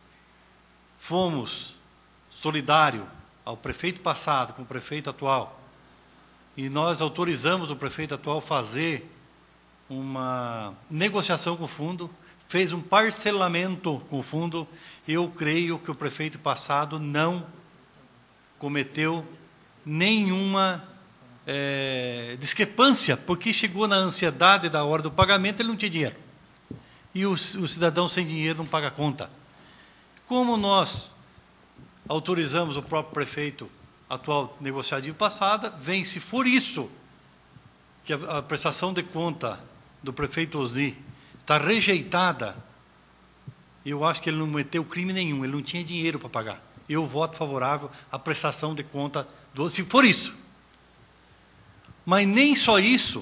fomos solidários ao prefeito passado com o prefeito atual, e nós autorizamos o prefeito atual a fazer uma negociação com o fundo, fez um parcelamento com o fundo, eu creio que o prefeito passado não cometeu nenhuma é, discrepância, porque chegou na ansiedade da hora do pagamento, ele não tinha dinheiro. E o, o cidadão sem dinheiro não paga conta. Como nós autorizamos o próprio prefeito atual negociativo passada, vem, se for isso, que a, a prestação de conta do prefeito Osni está rejeitada, eu acho que ele não cometeu crime nenhum, ele não tinha dinheiro para pagar. Eu voto favorável à prestação de conta do, se for isso. Mas nem só isso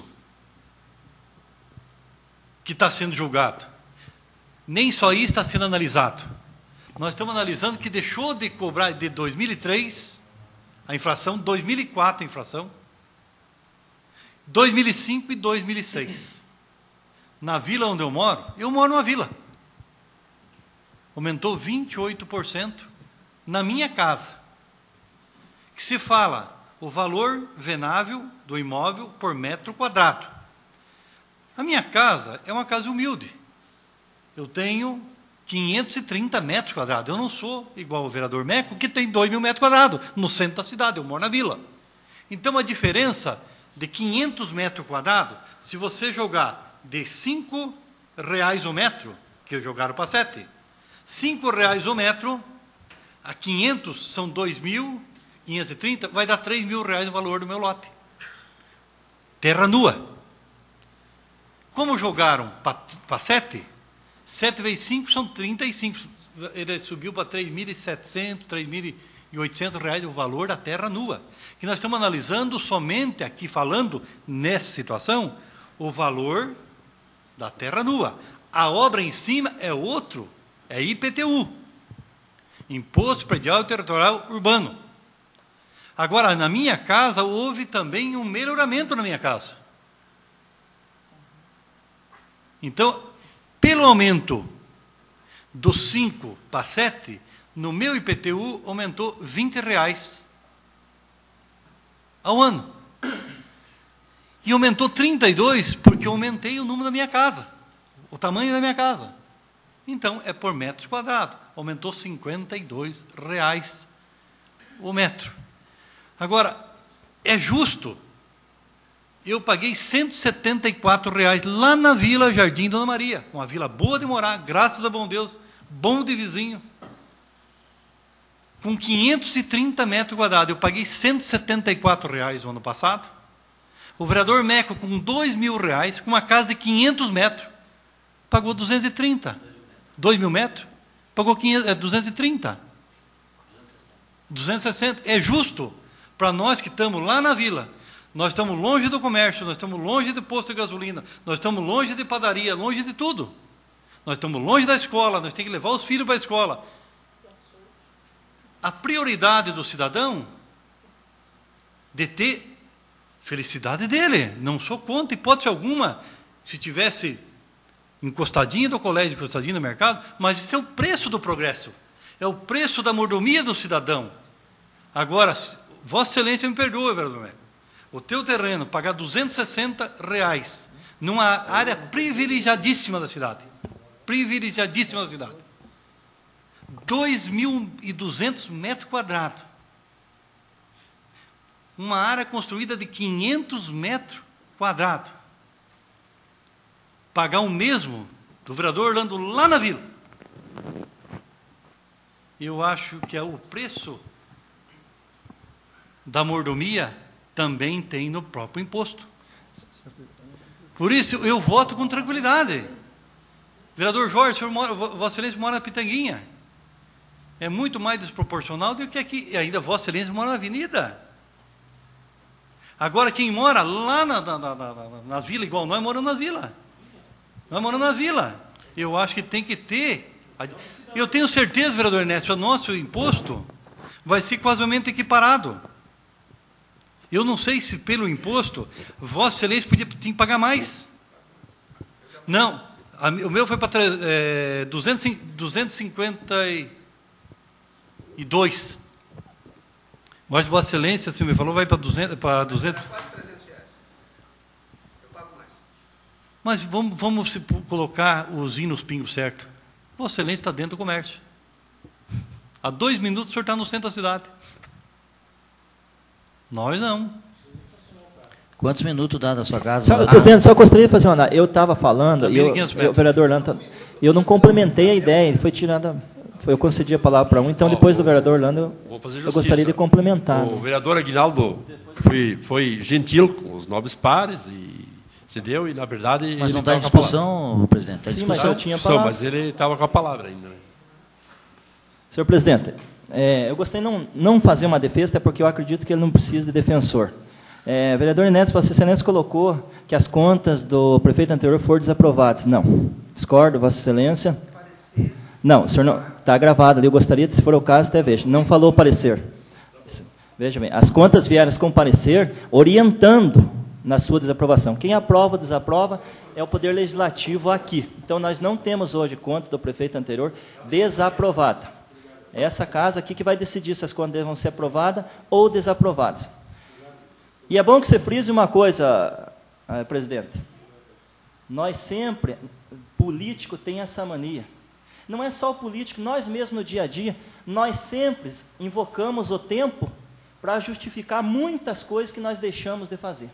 que está sendo julgado, nem só isso está sendo analisado. Nós estamos analisando que deixou de cobrar de dois mil e três a inflação, dois mil e quatro a inflação, dois mil e cinco e dois mil e seis. Na vila onde eu moro, eu moro numa vila, aumentou vinte e oito por cento na minha casa, que se fala o valor venável do imóvel por metro quadrado. A minha casa é uma casa humilde, eu tenho quinhentos e trinta metros quadrados, eu não sou igual o vereador Meco, que tem dois mil metros quadrados, no centro da cidade, eu moro na vila. Então a diferença de quinhentos metros quadrados, se você jogar de cinco reais o metro, que jogaram para sete, cinco reais o metro, a quinhentos são dois mil quinhentos e trinta, vai dar três mil reais o valor do meu lote. Terra nua. Como jogaram para sete, sete vezes cinco são trinta e cinco, ele subiu para três mil e setecentos, três mil e oitocentos reais o valor da terra nua. Que nós estamos analisando somente aqui, falando nessa situação, o valor da terra nua. A obra em cima é outro, é I P T U, Imposto Predial e Territorial Urbano. Agora, na minha casa, houve também um melhoramento na minha casa. Então, pelo aumento dos cinco para sete, no meu I P T U aumentou vinte reais ao ano. E aumentou trinta e dois porque eu aumentei o número da minha casa, o tamanho da minha casa. Então, é por metros quadrados. Aumentou cinquenta e dois reais o metro. Agora, é justo. Eu paguei cento e setenta e quatro reais lá na Vila Jardim Dona Maria. Uma vila boa de morar, graças a bom Deus, bom de vizinho. Com quinhentos e trinta metros quadrados, eu paguei cento e setenta e quatro reais no ano passado. O vereador Meco, com dois mil reais, com uma casa de quinhentos metros, pagou duzentos e trinta. dois mil metros, pagou quinhentos, é, duzentos e trinta. duzentos e sessenta. É justo para nós que estamos lá na vila. Nós estamos longe do comércio, nós estamos longe de posto de gasolina, nós estamos longe de padaria, longe de tudo. Nós estamos longe da escola, nós temos que levar os filhos para a escola. A prioridade do cidadão de ter felicidade dele. Não sou contra, hipótese alguma, se tivesse encostadinho do colégio, encostadinho do mercado, mas isso é o preço do progresso, é o preço da mordomia do cidadão. Agora, Vossa Excelência me perdoa, vereador Meco, o teu terreno pagar duzentos e sessenta reais numa área privilegiadíssima da cidade, privilegiadíssima da cidade, dois mil e duzentos metros quadrados, uma área construída de quinhentos metros quadrados, pagar o mesmo do vereador Orlando lá na vila. Eu acho que é o preço da mordomia também tem no próprio imposto. Por isso, eu voto com tranquilidade. Vereador Jorge, o senhor mora, Vossa Excelência mora na Pitanguinha. É muito mais desproporcional do que aqui. E ainda Vossa Excelência mora na avenida. Agora, quem mora lá na, na, na, na, nas vilas, igual nós, moramos nas vilas. Nós moramos nas vilas. Eu acho que tem que ter... Eu tenho certeza, vereador Ernesto, o nosso imposto vai ser quase equiparado. Eu não sei se pelo imposto, Vossa Excelência podia tinha que pagar mais. Não, a, o meu foi para é, duzentos e cinquenta e dois. Mas Vossa Excelência, assim me falou, vai para duzentos. Para duzentos. Quase trezentos reais. Eu pago mais. Mas vamos, vamos se colocar os hinos pingos certo. Vossa Excelência está dentro do comércio. Há dois minutos o senhor está no centro da cidade. Nós não. Quantos minutos dá da sua casa? Só, Ah, presidente, só gostaria de fazer uma... Eu estava falando, Tá e eu, eu, o vereador Orlando, eu não complementei a ideia, ele foi tirada... Foi, eu concedi a palavra para um, então depois do vereador Orlando, eu, Vou fazer eu gostaria de complementar. O vereador Aguinaldo foi, foi gentil com os nobres pares e cedeu, e na verdade... Mas não ele está em estava com a discussão, presidente? Tá em Sim, mas discussão. eu tinha palavra. palavra. Mas ele estava com a palavra ainda. Né? Senhor presidente, é, eu gostei de não, não fazer uma defesa, até porque eu acredito que ele não precisa de defensor. É, vereador Inédito, Vossa Excelência colocou que as contas do prefeito anterior foram desaprovadas. Não. Discordo, Vossa Excelência. Não, o senhor não. Está gravado ali, eu gostaria, se for o caso, até veja. Não falou parecer. Veja bem, as contas vieram com parecer orientando na sua desaprovação. Quem aprova ou desaprova é o Poder Legislativo aqui. Então, nós não temos hoje conta do prefeito anterior desaprovada. É essa casa aqui que vai decidir se as contas vão ser aprovadas ou desaprovadas. E é bom que você frise uma coisa, presidente. Nós sempre, político tem essa mania. Não é só o político, nós mesmos no dia a dia, nós sempre invocamos o tempo para justificar muitas coisas que nós deixamos de fazer.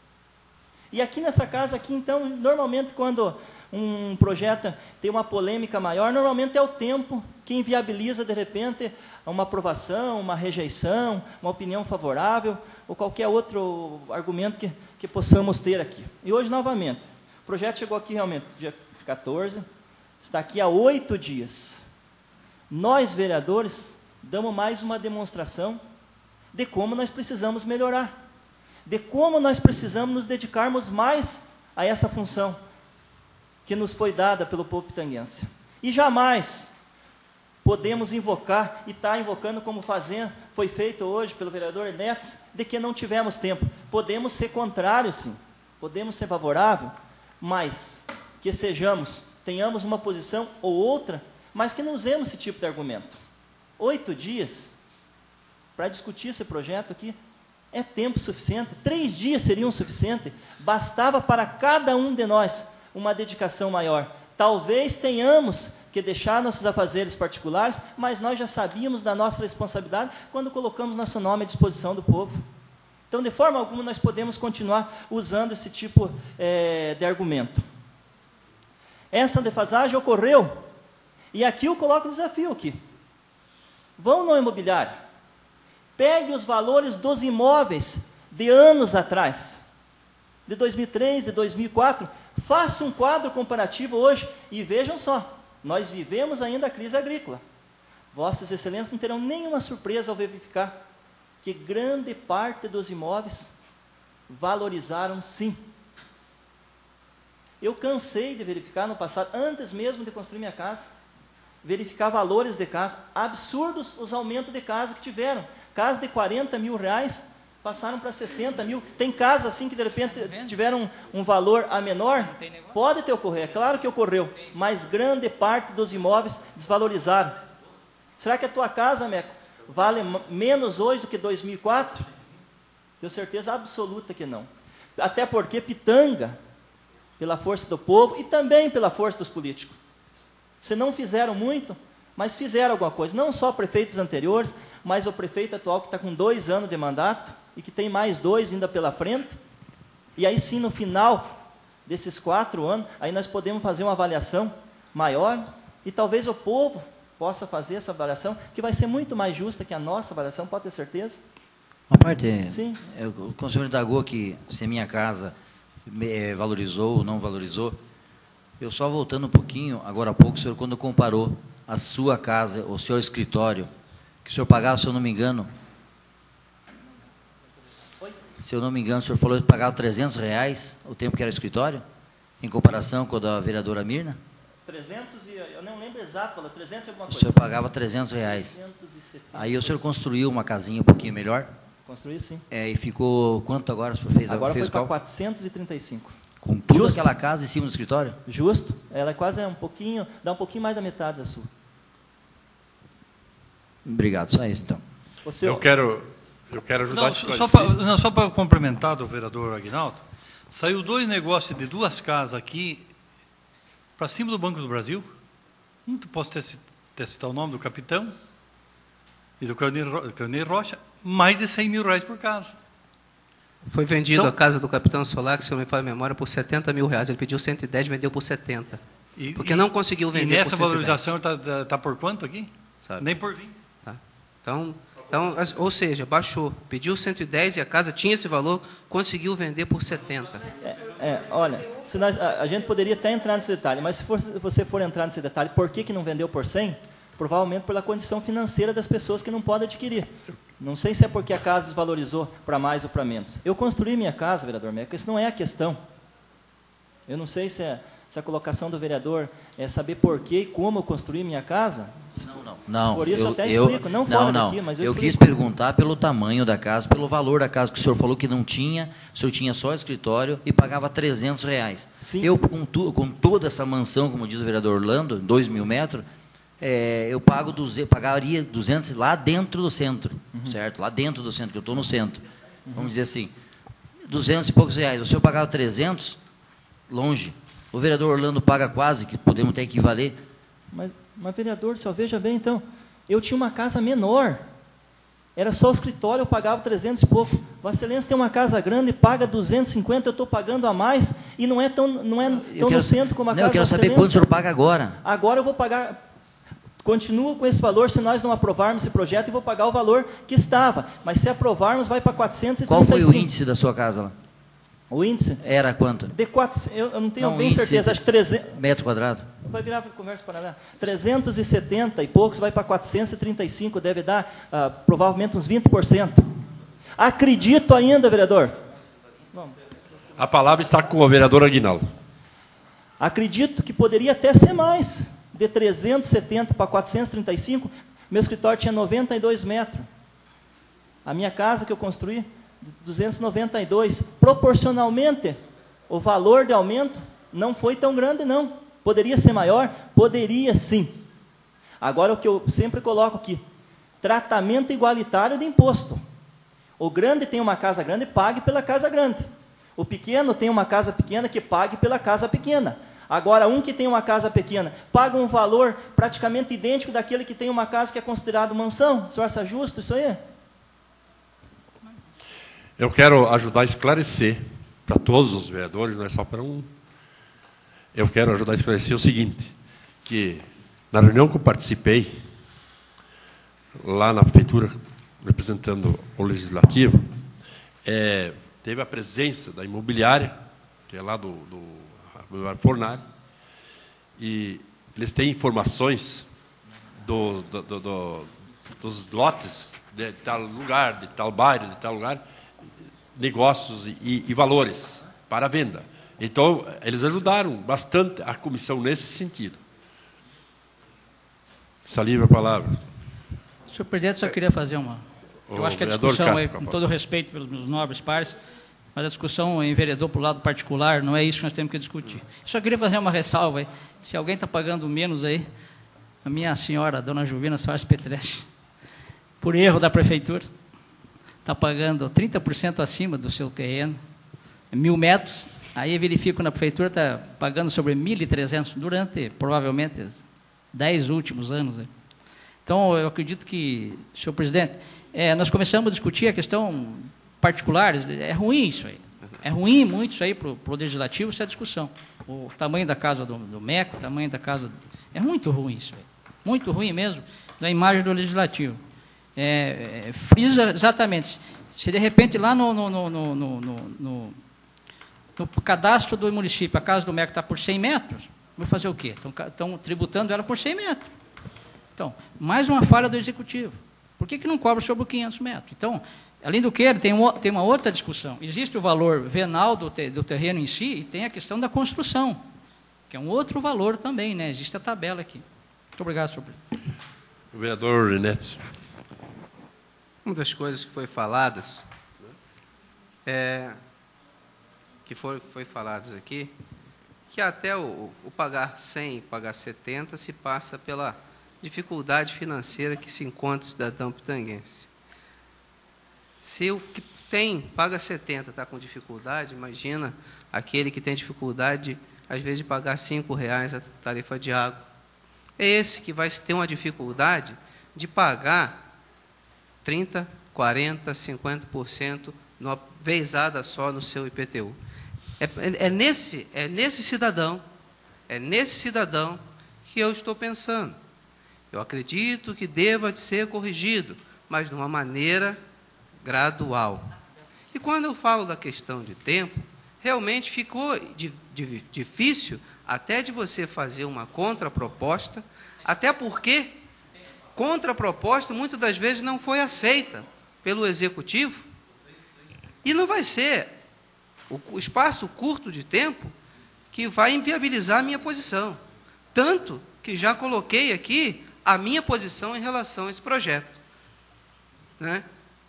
E aqui nessa casa, aqui então, normalmente quando um projeto tem uma polêmica maior, normalmente é o tempo que inviabiliza, de repente, uma aprovação, uma rejeição, uma opinião favorável, ou qualquer outro argumento que, que possamos ter aqui. E hoje, novamente, o projeto chegou aqui realmente dia quatorze, está aqui há oito dias. Nós, vereadores, damos mais uma demonstração de como nós precisamos melhorar, de como nós precisamos nos dedicarmos mais a essa função que nos foi dada pelo povo pitanguense. E jamais podemos invocar, e está invocando como fazendo, foi feito hoje pelo vereador Netes, de que não tivemos tempo. Podemos ser contrários, sim, podemos ser favoráveis, mas que sejamos, tenhamos uma posição ou outra, mas que não usemos esse tipo de argumento. Oito dias para discutir esse projeto aqui é tempo suficiente, três dias seriam suficientes, bastava para cada um de nós uma dedicação maior. Talvez tenhamos que deixar nossos afazeres particulares, mas nós já sabíamos da nossa responsabilidade quando colocamos nosso nome à disposição do povo. Então, de forma alguma, nós podemos continuar usando esse tipo é, de argumento. Essa defasagem ocorreu, e aqui eu coloco o desafio aqui. Vão no imobiliário, pegue os valores dos imóveis de anos atrás, de dois mil e três, de dois mil e quatro, faça um quadro comparativo hoje, e vejam só, nós vivemos ainda a crise agrícola. Vossas Excelências não terão nenhuma surpresa ao verificar que grande parte dos imóveis valorizaram sim. Eu cansei de verificar no passado, antes mesmo de construir minha casa, verificar valores de casa, absurdos os aumentos de casa que tiveram. Casas de quarenta mil reais passaram para sessenta mil. Tem casas assim que de repente tiveram um, um valor a menor. Pode ter ocorrido, é claro que ocorreu, mas grande parte dos imóveis desvalorizaram. Será que a tua casa, Meco, vale menos hoje do que dois mil e quatro? Tenho certeza absoluta que não. Até porque Pitanga, pela força do povo e também pela força dos políticos, se não fizeram muito, mas fizeram alguma coisa. Não só prefeitos anteriores, mas o prefeito atual que está com dois anos de mandato e que tem mais dois ainda pela frente. E aí sim, no final desses quatro anos, aí nós podemos fazer uma avaliação maior e talvez o povo possa fazer essa avaliação, que vai ser muito mais justa que a nossa avaliação, pode ter certeza? Uma parte, sim. É, o senhor indagou que se a minha casa é, valorizou ou não valorizou. Eu só voltando um pouquinho, agora há pouco, o senhor, quando comparou a sua casa, o seu escritório, que o senhor pagava, se eu não me engano, Oi? se eu não me engano, o senhor falou que pagava trezentos reais o tempo que era escritório, em comparação com a da vereadora Mirna? trezentos e eu não lembro exato, falou trezentos e alguma O coisa. senhor pagava trezentos reais. trezentos e setenta. Aí o senhor construiu uma casinha um pouquinho melhor, Construí sim. É, e ficou quanto agora? O senhor fez, Agora fez foi para qual? quatrocentos e trinta e cinco. Com toda Justo. aquela casa em cima do escritório? Justo. Ela é quase um pouquinho, dá um pouquinho mais da metade da sua. Obrigado, só isso então. O seu... Eu quero, eu quero ajudar Não, a só esclarecer. pra- não, só para complementar do vereador Aguinaldo, saiu dois negócios de duas casas aqui para cima do Banco do Brasil. Não posso ter, ci- ter citar o nome do capitão e do Cleonir Rocha, mais de cem mil reais por casa. Foi vendido Então- a casa do Capitão Solar, que se eu não me falha a memória, por setenta mil reais. Ele pediu cento e dez, vendeu por setenta. E, Porque e- não conseguiu E vender nessa por cento e dez. valorização está tá, tá por quanto aqui? Sabe? Nem por vinte. Tá? Então, então, as- ou seja, baixou. Pediu cento e dez e a casa tinha esse valor, conseguiu vender por setenta. É, olha, se nós, a, a gente poderia até entrar nesse detalhe, mas se for- se você for entrar nesse detalhe, por que, que não vendeu por cem? Provavelmente pela condição financeira das pessoas que não podem adquirir. Não sei se é porque a casa desvalorizou para mais ou para menos. Eu construí minha casa, vereador Meco, isso não é a questão. Eu não sei se, é, se a colocação do vereador é saber por que e como eu construí minha casa. Não, não. Não, Se for isso, eu até eu, explico. Não fora não, daqui, mas eu eu explico. quis perguntar pelo tamanho da casa, pelo valor da casa, que o senhor falou que não tinha, o senhor tinha só escritório e pagava trezentos reais. Sim. Eu, com, tu, com toda essa mansão, como diz o vereador Orlando, dois mil metros, é, eu pago duzentos, pagaria duzentos lá dentro do centro, Uhum. certo? Lá dentro do centro, que eu estou no centro. Uhum. Vamos dizer assim, duzentos e poucos reais. O senhor pagava trezentos, longe. O vereador Orlando paga quase, que podemos até equivaler. Mas, mas, vereador, só veja bem, então, eu tinha uma casa menor. Era só o escritório, eu pagava trezentos e pouco. Vossa Excelência tem uma casa grande, paga duzentos e cinquenta, eu estou pagando a mais, e não é tão, não é Eu tão quero- no centro como a não, casa eu quero Vossa saber Excelência. quanto o senhor paga agora. Agora eu vou pagar, continuo com esse valor se nós não aprovarmos esse projeto, e vou pagar o valor que estava. Mas se aprovarmos, vai para quatrocentos e trinta e cinco. Qual foi o índice da sua casa lá? O índice? Era quanto? De quatrocentos, eu, eu não tenho Não, bem índice certeza, de- acho que trezentos... Metro quadrado? Vai virar para comércio paralela. trezentos e setenta e poucos, vai para quatrocentos e trinta e cinco, deve dar ah, provavelmente uns vinte por cento. Acredito ainda, vereador. Vamos. A palavra está com o vereador Aguinaldo. Acredito que poderia até ser mais. De trezentos e setenta para quatrocentos e trinta e cinco, meu escritório tinha noventa e dois metros. A minha casa que eu construí, duzentos e noventa e dois. Proporcionalmente, o valor de aumento não foi tão grande, não. Poderia ser maior? Poderia, sim. Agora, o que eu sempre coloco aqui, tratamento igualitário de imposto. O grande tem uma casa grande, pague pela casa grande. O pequeno tem uma casa pequena, que pague pela casa pequena. Agora, um que tem uma casa pequena, paga um valor praticamente idêntico daquele que tem uma casa que é considerado mansão. O senhor acha justo isso aí? Eu quero ajudar a esclarecer para todos os vereadores, não é só para um. Eu quero ajudar a esclarecer o seguinte, que na reunião que eu participei, lá na prefeitura, representando o legislativo, é, teve a presença da imobiliária, que é lá do, do Fornari, e eles têm informações do, do, do, do, dos lotes de tal lugar, de tal bairro, de tal lugar, negócios e, e valores para a venda. Então, eles ajudaram bastante a comissão nesse sentido. Está livre a palavra. Senhor presidente, só queria fazer uma... Eu O acho que a vereador discussão, é, Cássio, com todo respeito pelos meus nobres pares, mas a discussão enveredou para o lado particular, não é isso que nós temos que discutir. Só queria fazer uma ressalva aí. Se alguém está pagando menos aí, a minha senhora, a dona Juvina Soares Petreche, por erro da prefeitura, está pagando trinta por cento acima do seu terreno, mil metros, aí verifico na prefeitura, está pagando sobre mil e trezentos durante, provavelmente, dez últimos anos. Aí. Então, eu acredito que, senhor presidente, é, nós começamos a discutir a questão particular, é ruim isso aí. É ruim muito isso aí para o legislativo, essa discussão. O tamanho da casa do, do MEC, o tamanho da casa... É muito ruim isso aí. Muito ruim mesmo da imagem do legislativo. É, é, frisa exatamente. Se de repente lá no, no, no, no, no, no, no cadastro do município a casa do MEC está por cem metros, vai fazer o quê? Estão, estão tributando ela por cem metros. Então, mais uma falha do executivo. Por que, que não cobra sobre quinhentos metros? Então, além do que, tem, um, tem uma outra discussão. Existe o valor venal do, te, do terreno em si e tem a questão da construção, que é um outro valor também, né? Existe a tabela aqui. Muito obrigado, senhor presidente. O vereador Renetes. uma das coisas que foi faladas, é, que foi, foi faladas aqui, que até o, o pagar cem, pagar setenta, se passa pela dificuldade financeira que se encontra o cidadão pitanguense. Se o que tem, paga setenta, está com dificuldade, imagina aquele que tem dificuldade, às vezes, de pagar cinco reais a tarifa de água. É esse que vai ter uma dificuldade de pagar trinta, quarenta, cinquenta por cento numa vezada só no seu I P T U. É, é, é, nesse, é nesse cidadão, é nesse cidadão que eu estou pensando. Eu acredito que deva de ser corrigido, mas de uma maneira gradual. E quando eu falo da questão de tempo, realmente ficou di, di, difícil até de você fazer uma contraproposta, até porque contraproposta muitas das vezes não foi aceita pelo Executivo, e não vai ser o espaço curto de tempo que vai inviabilizar a minha posição. Tanto que já coloquei aqui a minha posição em relação a esse projeto. Né?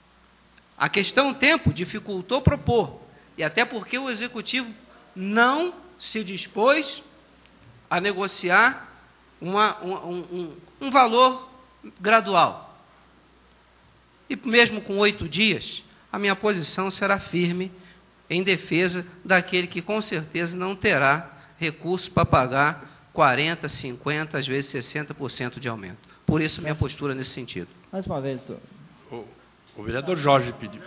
A questão tempo dificultou propor, e até porque o Executivo não se dispôs a negociar uma, um, um, um valor gradual. E mesmo com oito dias, a minha posição será firme em defesa daquele que, com certeza, não terá recurso para pagar quarenta, cinquenta, às vezes sessenta por cento de aumento. Por isso, minha postura nesse sentido. Mais uma vez, doutor. O, o vereador Jorge pediu.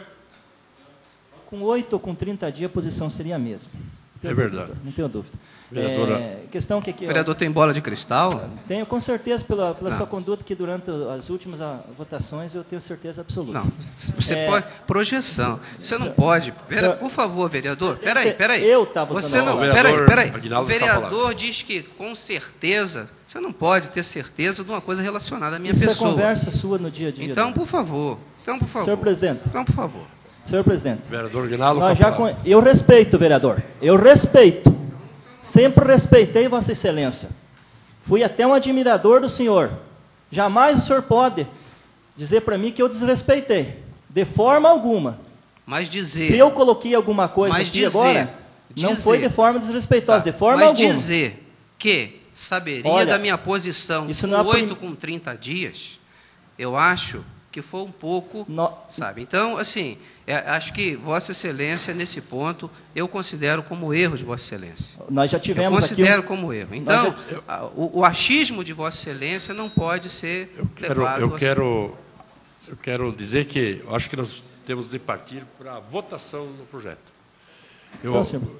Com oito ou com trinta dias, a posição seria a mesma. É verdade. Doutor, não tenho dúvida. Vereadora... É, questão que aqui, o vereador tem bola de cristal? Tenho, com certeza, pela, pela sua conduta, que durante as últimas a, votações eu tenho certeza absoluta. Não, você é, pode... Projeção. Você não pode... Pera, por favor, vereador. Peraí, peraí. Eu estava usando... Você não... Peraí, peraí. O vereador diz que, com certeza... Você não pode ter certeza de uma coisa relacionada à minha Isso pessoa. Isso é conversa sua no dia a dia. Então, por favor. Então, por favor. Senhor presidente. Então, por favor. Senhor presidente. Vereador Guinaldo. Nós já con... Eu respeito, vereador. Eu respeito. Sempre respeitei Vossa Excelência. Fui até um admirador do senhor. Jamais o senhor pode dizer para mim que eu desrespeitei. De forma alguma. Mas dizer... Se eu coloquei alguma coisa aqui dizer, agora, dizer, não foi de forma desrespeitosa. Tá, de forma mas alguma. Mas dizer que saberia Olha, da minha posição isso com não é oito, prim... com trinta dias, eu acho que foi um pouco... No... Sabe? Então, assim... É, acho que Vossa Excelência, nesse ponto, eu considero como erro de Vossa Excelência. Nós já tivemos eu considero aqui... como erro. Então, já... o, o achismo de Vossa Excelência não pode ser eu quero, levado... Eu quero, eu quero dizer que eu acho que nós temos de partir para a votação no projeto. Eu, então, senhor.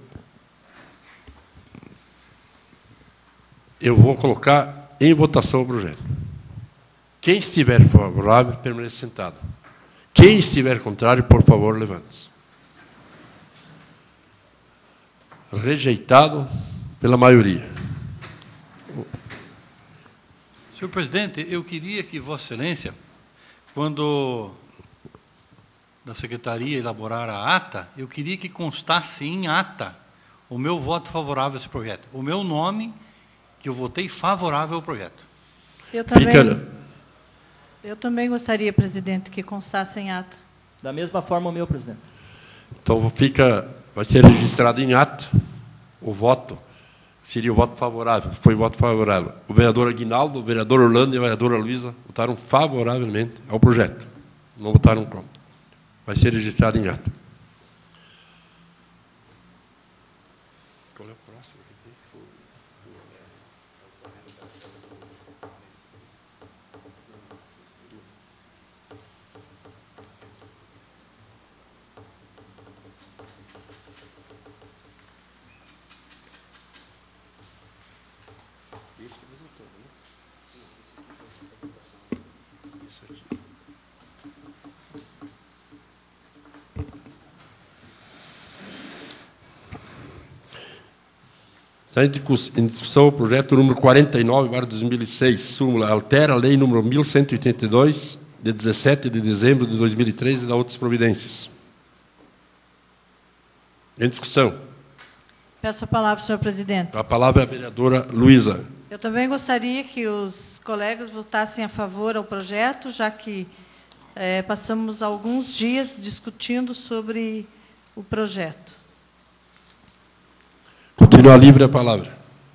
eu vou colocar em votação o projeto. Quem estiver favorável, permaneça sentado. Quem estiver contrário, por favor, levante-se. Rejeitado pela maioria. Senhor presidente, eu queria que Vossa Excelência, quando da Secretaria elaborar a ata, eu queria que constasse em ata o meu voto favorável a esse projeto. O meu nome, que eu votei favorável ao projeto. Eu também... Fica... Eu também gostaria, presidente, que constasse em ata. Da mesma forma o meu, presidente. Então fica, vai ser registrado em ato o voto, seria o voto favorável, foi o voto favorável. O vereador Aguinaldo, o vereador Orlando e a vereadora Luísa votaram favoravelmente ao projeto, não votaram contra. Vai ser registrado em ato. Qual é o próximo? Está em discussão o projeto número quarenta e nove, barra dois mil e seis, súmula, altera a lei número mil cento e oitenta e dois, de dezessete de dezembro de dois mil e três, e da outras providências. Em discussão. Peço a palavra, senhor presidente. A palavra é a vereadora Luísa. Eu também gostaria que os colegas votassem a favor ao projeto, já que é, passamos alguns dias discutindo sobre o projeto. Continua livre a palavra.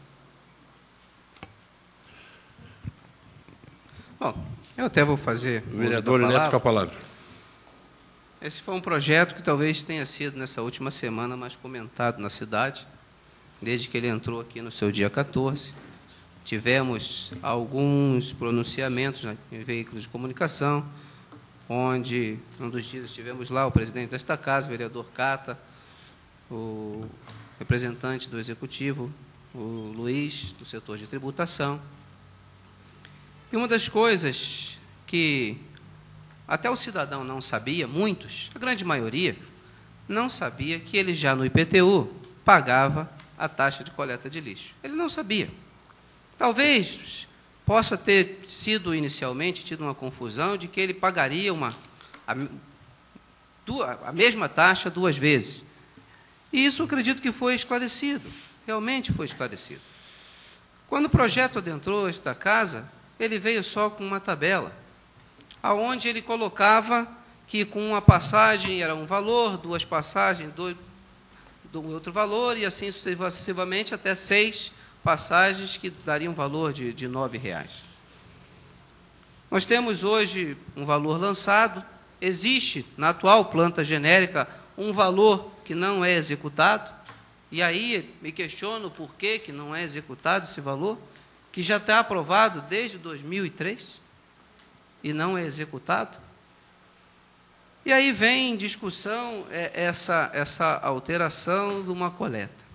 Bom, eu até vou fazer O vereador Enéas com a palavra. Esse foi um projeto que talvez tenha sido, nessa última semana, mais comentado na cidade, desde que ele entrou aqui no seu dia quatorze. Tivemos alguns pronunciamentos, né, em veículos de comunicação, onde, um dos dias, tivemos lá o presidente desta casa, o vereador Cata, o representante do Executivo, o Luiz, do setor de tributação. E uma das coisas que até o cidadão não sabia, muitos, a grande maioria, não sabia que ele já no I P T U pagava a taxa de coleta de lixo. Ele não sabia. Talvez possa ter sido inicialmente tido uma confusão de que ele pagaria uma, a, a mesma taxa duas vezes. E isso eu acredito que foi esclarecido, realmente foi esclarecido. Quando o projeto adentrou esta casa, ele veio só com uma tabela, aonde ele colocava que com uma passagem era um valor, duas passagens, dois, do outro valor, e assim sucessivamente até seis passagens que dariam um valor de, de nove reais. Nós temos hoje um valor lançado, existe na atual planta genérica um valor que não é executado, e aí me questiono por que, que não é executado esse valor, que já está aprovado desde dois mil e três, e não é executado. E aí vem em discussão essa, essa alteração de uma coleta.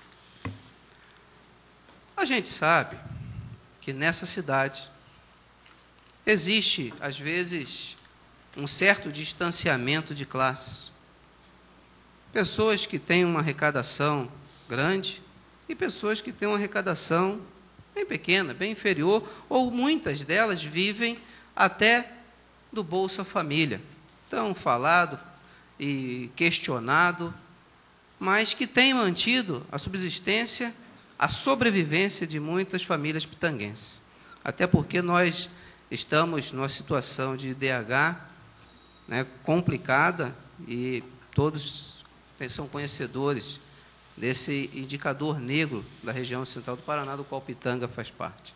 A gente sabe que nessa cidade existe, às vezes, um certo distanciamento de classes. Pessoas que têm uma arrecadação grande e pessoas que têm uma arrecadação bem pequena, bem inferior, ou muitas delas vivem até do Bolsa Família. Tão falado e questionado, mas que tem mantido a subsistência, a sobrevivência de muitas famílias pitanguenses. Até porque nós estamos numa situação de I D H, né, complicada, e todos são conhecedores desse indicador negro da região central do Paraná, do qual Pitanga faz parte.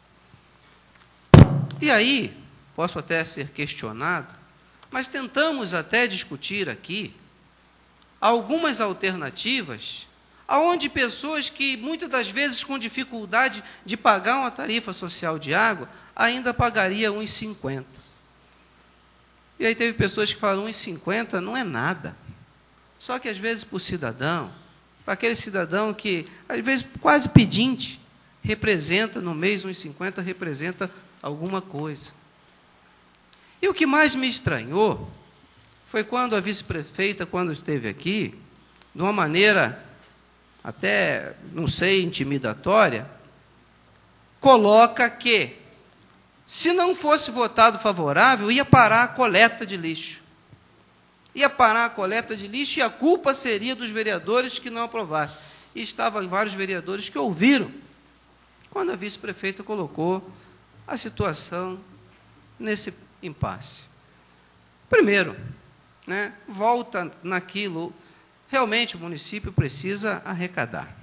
E aí, posso até ser questionado, mas tentamos até discutir aqui algumas alternativas aonde pessoas que, muitas das vezes, com dificuldade de pagar uma tarifa social de água, ainda pagaria um real e cinquenta centavos. E aí teve pessoas que falaram, um real e cinquenta centavos não é nada. Só que, às vezes, para o cidadão, para aquele cidadão que, às vezes, quase pedinte, representa, no mês, um real e cinquenta centavos, representa alguma coisa. E o que mais me estranhou foi quando a vice-prefeita, quando esteve aqui, de uma maneira até, não sei, intimidatória, coloca que, se não fosse votado favorável, ia parar a coleta de lixo. Ia parar a coleta de lixo e a culpa seria dos vereadores que não aprovassem. E estavam vários vereadores que ouviram, quando a vice-prefeita colocou a situação nesse impasse. Primeiro, né, volta naquilo, realmente o município precisa arrecadar.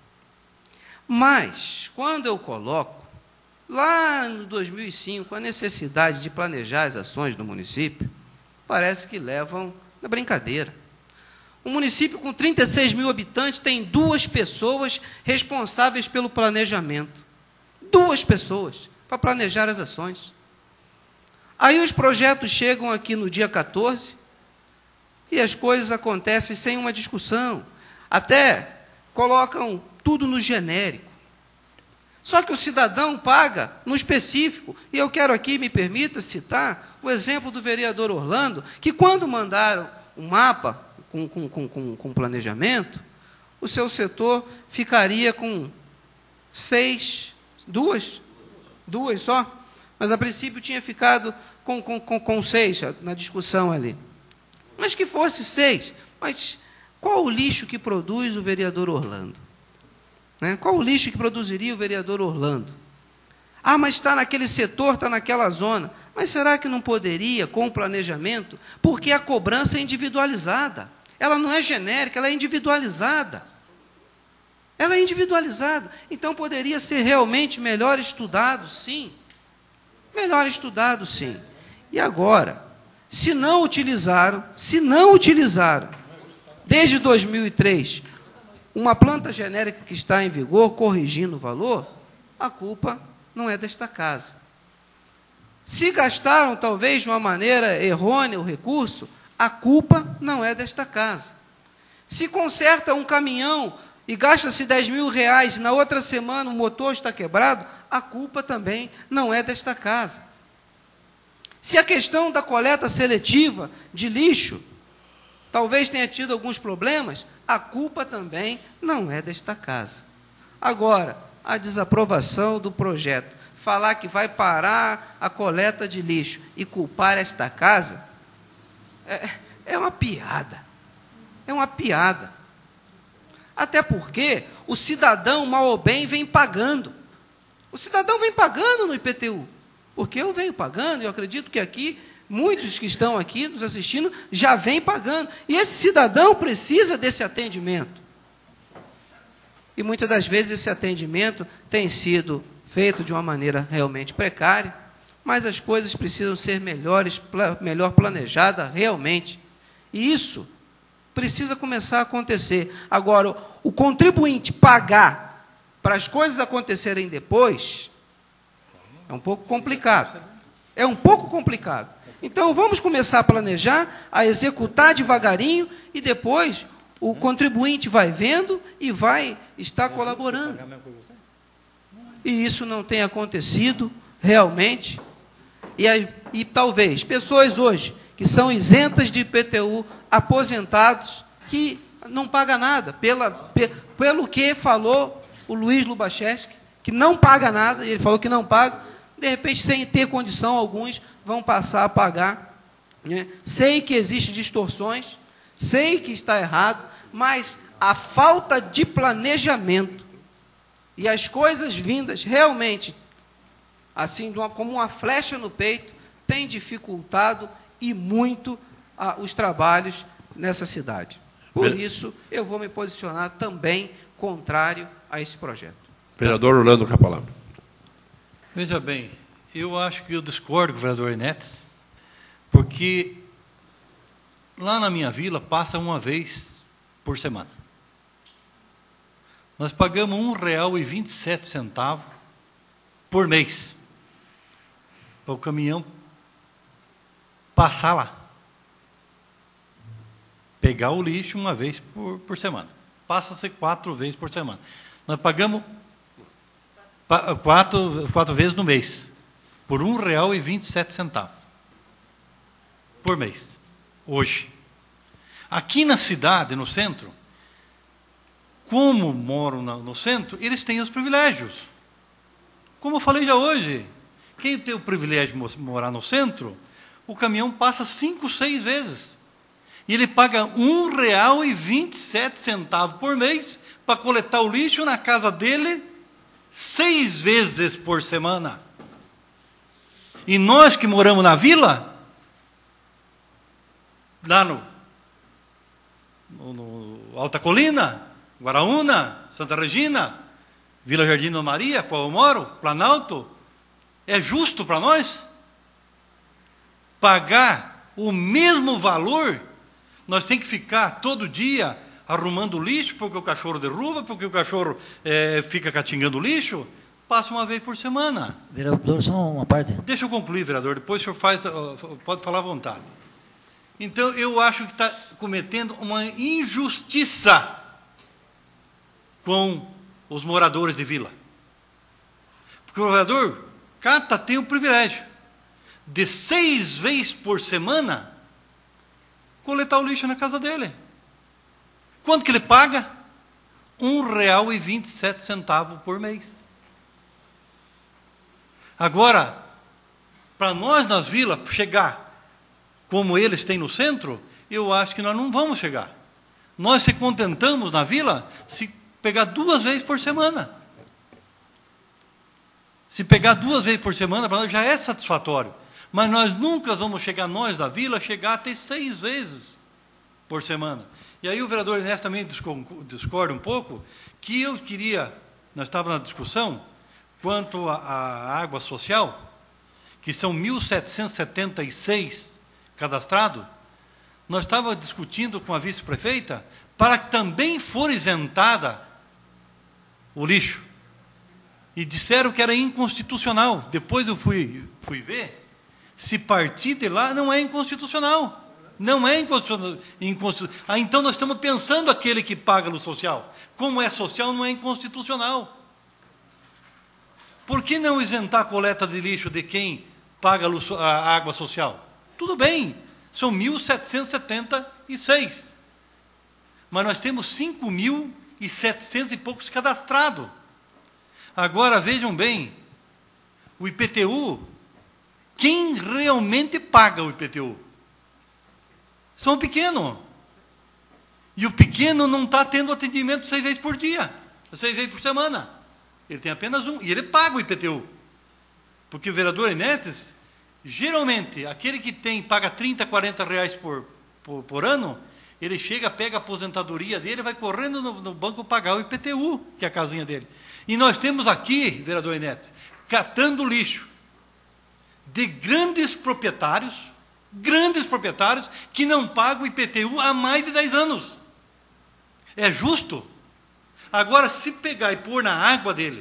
Mas, quando eu coloco, lá no dois mil e cinco, a necessidade de planejar as ações do município, parece que levam na brincadeira. Um município com trinta e seis mil habitantes tem duas pessoas responsáveis pelo planejamento. Duas pessoas para planejar as ações. Aí os projetos chegam aqui no dia quatorze e as coisas acontecem sem uma discussão. Até colocam tudo no genérico. Só que o cidadão paga no específico. E eu quero aqui, me permita citar o exemplo do vereador Orlando, que quando mandaram um mapa com, com, com, com, com planejamento, o seu setor ficaria com seis, duas, duas só. Mas, a princípio, tinha ficado com, com, com, com seis, na discussão ali. Mas que fosse seis. Mas qual o lixo que produz o vereador Orlando? Né? Qual o lixo que produziria o vereador Orlando? Ah, mas está naquele setor, está naquela zona. Mas será que não poderia, com o planejamento? Porque a cobrança é individualizada. Ela não é genérica, ela é individualizada. Ela é individualizada. Então, poderia ser realmente melhor estudado, sim. Melhor estudado, sim. E agora, se não utilizaram, se não utilizaram, desde dois mil e três, uma planta genérica que está em vigor, corrigindo o valor, a culpa não é desta casa. Se gastaram, talvez, de uma maneira errônea o recurso, a culpa não é desta casa. Se conserta um caminhão e gasta-se dez mil reais, na outra semana o motor está quebrado, a culpa também não é desta casa. Se a questão da coleta seletiva de lixo talvez tenha tido alguns problemas, a culpa também não é desta casa. Agora, a desaprovação do projeto, falar que vai parar a coleta de lixo e culpar esta casa, é, é uma piada. É uma piada. Até porque o cidadão, mal ou bem, vem pagando. O cidadão vem pagando no I P T U. Porque eu venho pagando, eu acredito que aqui, muitos que estão aqui nos assistindo, já vêm pagando. E esse cidadão precisa desse atendimento. E muitas das vezes esse atendimento tem sido feito de uma maneira realmente precária, mas as coisas precisam ser melhores, melhor planejadas realmente. E isso precisa começar a acontecer. Agora, o contribuinte pagar para as coisas acontecerem depois é um pouco complicado. É um pouco complicado. Então, vamos começar a planejar, a executar devagarinho, e depois o contribuinte vai vendo e vai estar colaborando. E isso não tem acontecido realmente. E, e talvez pessoas hoje que são isentas de I P T U, aposentados, que não pagam nada, pela, pe, pelo que falou o Luiz Lubachevski, que não paga nada, ele falou que não paga, de repente, sem ter condição, alguns vão passar a pagar. Né? Sei que existem distorções, sei que está errado, mas a falta de planejamento e as coisas vindas realmente, assim, de uma, como uma flecha no peito, tem dificultado e muito ah, os trabalhos nessa cidade. Por isso, eu vou me posicionar também contrário a esse projeto. Vereador Orlando Capelano. Veja bem, eu acho que eu discordo com o vereador Enetes, porque lá na minha vila passa uma vez por semana. Nós pagamos um real e vinte e sete centavos por mês para o caminhão passar lá. Pegar o lixo uma vez por, por semana. Passa-se quatro vezes por semana. Nós pagamos quatro, quatro vezes no mês, por um real e vinte e sete centavos por mês, hoje. Aqui na cidade, no centro, como moram no centro, eles têm os privilégios. Como eu falei já hoje, quem tem o privilégio de morar no centro, o caminhão passa cinco, seis vezes. E ele paga um real e vinte e sete centavos por mês para coletar o lixo na casa dele seis vezes por semana. E nós que moramos na vila, lá no, no, no Alta Colina, Guaraúna, Santa Regina, Vila Jardim da Maria, qual eu moro, Planalto, é justo para nós pagar o mesmo valor? Nós temos que ficar todo dia arrumando lixo, porque o cachorro derruba, porque o cachorro é, fica catingando lixo? Passa uma vez por semana. Vereador, só uma parte. Deixa eu concluir, vereador, depois o senhor faz, pode falar à vontade. Então, eu acho que está cometendo uma injustiça com os moradores de vila. Porque o vereador Cata tem o privilégio de seis vezes por semana coletar o lixo na casa dele. Quanto que ele paga? Um real e vinte e sete centavos por mês. Agora, para nós nas vilas chegar como eles têm no centro, eu acho que nós não vamos chegar. Nós se contentamos na vila se pegar duas vezes por semana. Se pegar duas vezes por semana, para nós já é satisfatório. Mas nós nunca vamos chegar, nós da vila, chegar até seis vezes por semana. E aí o vereador Ernesto também discorda um pouco, que eu queria, nós estávamos na discussão, quanto à água social, que são mil setecentos e setenta e seis cadastrados, nós estávamos discutindo com a vice-prefeita para que também for isentada o lixo. E disseram que era inconstitucional. Depois eu fui, fui ver, se partir de lá, não é inconstitucional. Não é inconstitucional. inconstitucional. Ah, então nós estamos pensando aquele que paga no social. Como é social, não é inconstitucional. Por que não isentar a coleta de lixo de quem paga a água social? Tudo bem, são mil setecentos e setenta e seis. Mas nós temos cinco mil e setecentos e poucos cadastrados. Agora, vejam bem, o I P T U, quem realmente paga o I P T U? São o pequeno. E o pequeno não está tendo atendimento seis vezes por dia, seis vezes por semana. Ele tem apenas um, e ele paga o I P T U. Porque o vereador Enetes, geralmente, aquele que tem, paga trinta, quarenta reais por, por, por ano, ele chega, pega a aposentadoria dele, vai correndo no, no banco pagar o I P T U, que é a casinha dele. E nós temos aqui, vereador Enetes, catando lixo de grandes proprietários, grandes proprietários, que não pagam o I P T U há mais de dez anos. É justo? Agora, se pegar e pôr na água dele,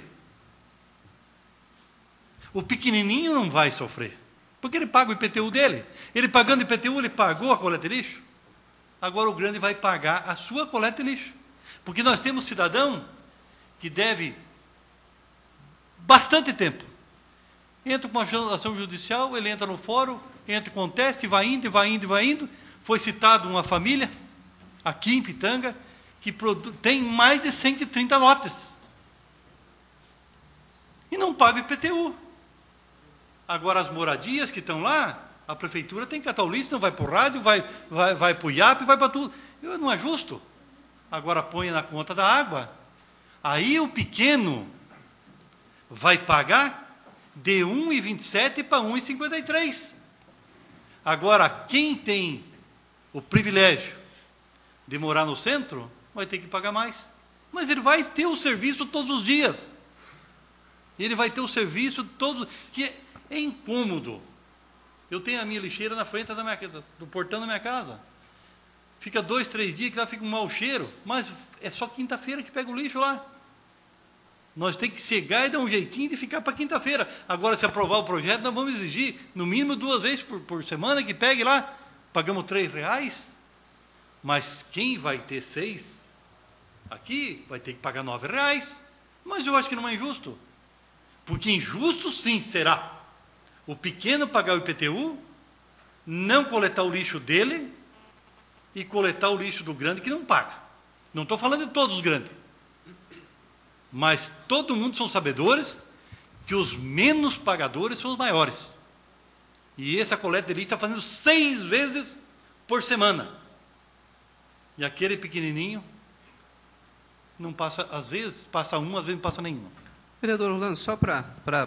o pequenininho não vai sofrer, porque ele paga o I P T U dele. Ele pagando o I P T U, ele pagou a coleta de lixo. Agora o grande vai pagar a sua coleta de lixo. Porque nós temos cidadão que deve bastante tempo. Entra com uma ação judicial, ele entra no fórum, entra com teste, vai indo, vai indo, vai indo. Foi citado uma família, aqui em Pitanga, que tem mais de cento e trinta lotes. E não paga o I P T U. Agora, as moradias que estão lá, a prefeitura tem que catar o lixo, não vai para o rádio, vai, vai, vai para o I A P, vai para tudo. Não é justo. Agora, põe na conta da água. Aí o pequeno vai pagar de um real e vinte e sete centavos para um real e cinquenta e três centavos. Agora, quem tem o privilégio de morar no centro, vai ter que pagar mais. Mas ele vai ter o serviço todos os dias. Ele vai ter o serviço todos... que é, é incômodo. Eu tenho a minha lixeira na frente da minha, do portão da minha casa. Fica dois, três dias que lá fica um mau cheiro, mas é só quinta-feira que pega o lixo lá. Nós temos que chegar e dar um jeitinho de ficar para quinta-feira. Agora, se aprovar o projeto, nós vamos exigir, no mínimo, duas vezes por, por semana que pegue lá. Pagamos três reais, mas quem vai ter seis aqui vai ter que pagar nove reais. Mas eu acho que não é injusto. Porque injusto, sim, será o pequeno pagar o I P T U, não coletar o lixo dele e coletar o lixo do grande que não paga. Não estou falando de todos os grandes. Mas todo mundo são sabedores que os menos pagadores são os maiores. E essa coleta de lixo está fazendo seis vezes por semana. E aquele pequenininho não passa, às vezes passa uma, às vezes não passa nenhuma. Vereador Orlando, só para...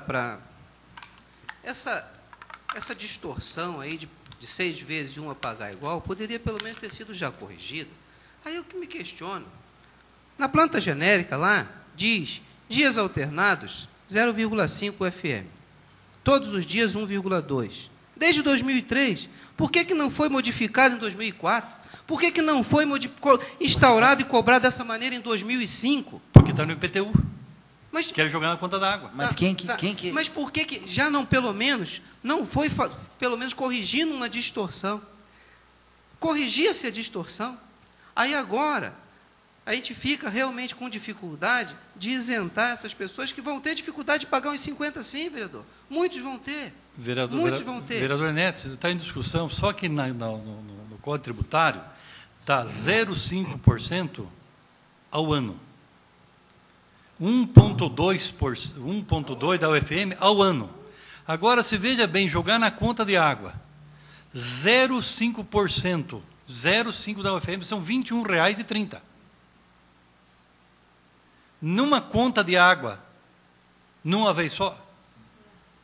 Essa, essa distorção aí de, de seis vezes de um a pagar igual, poderia pelo menos ter sido já corrigida. Aí eu que me questiono. Na planta genérica lá, diz dias alternados zero vírgula cinco F M. Todos os dias um vírgula dois. Desde dois mil e três. Por que, que não foi modificado em dois mil e quatro? Por que, que não foi instaurado e cobrado dessa maneira em dois mil e cinco? Porque está no I P T U. Mas, quero jogar na conta d'água. Mas quem que, quem que... Mas por que, que já não, pelo menos, não foi, pelo menos, corrigindo uma distorção? Corrigia-se a distorção. Aí agora, a gente fica realmente com dificuldade de isentar essas pessoas que vão ter dificuldade de pagar uns cinquenta sim, vereador. Muitos vão ter. Vereador, Muitos vereador, vão ter. Vereador Neto, está em discussão, só que na, na, no, no Código Tributário está zero vírgula cinco por cento ao ano. um vírgula dois por cento, um vírgula dois da U F M ao ano. Agora, se veja bem, jogar na conta de água, zero vírgula cinco por cento, zero vírgula cinco por cento da U F M são vinte e um reais e trinta centavos. Numa conta de água, numa vez só,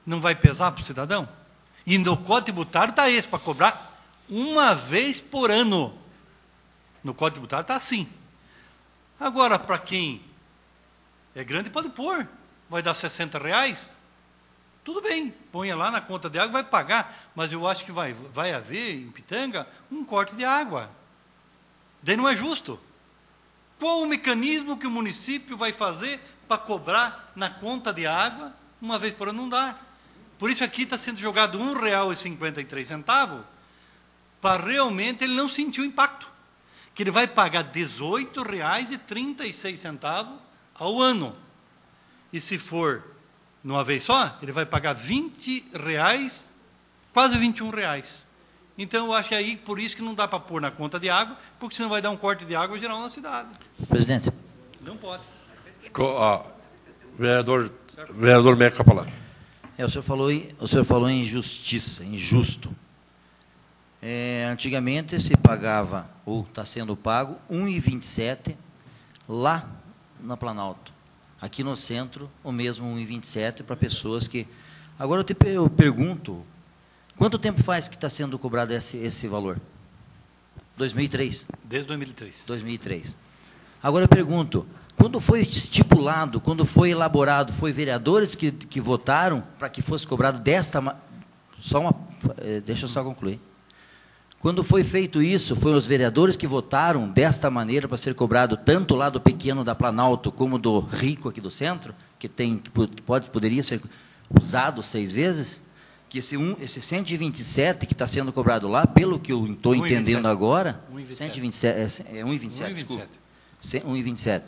Não vai pesar para o cidadão? E no Código Tributário está esse, para cobrar uma vez por ano. No Código Tributário está assim. Agora, para quem é grande, pode pôr. Vai dar sessenta reais. Tudo bem, ponha lá na conta de água, vai pagar. Mas eu acho que vai, vai haver, em Pitanga, um corte de água. Daí não é justo. Qual o mecanismo que o município vai fazer para cobrar na conta de água uma vez por ano? Não dá. Por isso aqui está sendo jogado um real e cinquenta e três centavos para realmente ele não sentir o impacto. Que ele vai pagar dezoito reais e trinta e seis centavos ao ano. E se for numa vez só, ele vai pagar vinte reais, quase vinte e um reais. Então, eu acho que aí, por isso que não dá para pôr na conta de água, porque senão vai dar um corte de água geral na cidade. Presidente. Não pode. Ficou, ó, vereador, vereador Meco Capelã. É, o senhor falou em, o senhor falou em justiça, injusto. É, antigamente se pagava, ou está sendo pago, um real e vinte e sete centavos lá na Planalto. Aqui no centro, o mesmo um real e vinte e sete centavos para pessoas que... Agora eu, te, eu pergunto, quanto tempo faz que está sendo cobrado esse, esse valor? dois mil e três. Desde dois mil e três. dois mil e três. Agora eu pergunto, quando foi estipulado, quando foi elaborado, foi vereadores que, que votaram para que fosse cobrado desta... Só uma... Deixa eu só concluir. Quando foi feito isso, foram os vereadores que votaram desta maneira para ser cobrado tanto lá do pequeno da Planalto como do rico aqui do centro, que tem que pode poderia ser usado seis vezes, que esse um, esse cento e vinte e sete que está sendo cobrado lá, pelo que eu estou entendendo agora, cento e vinte e sete, é um real e vinte e sete, desculpa, um real e vinte e sete.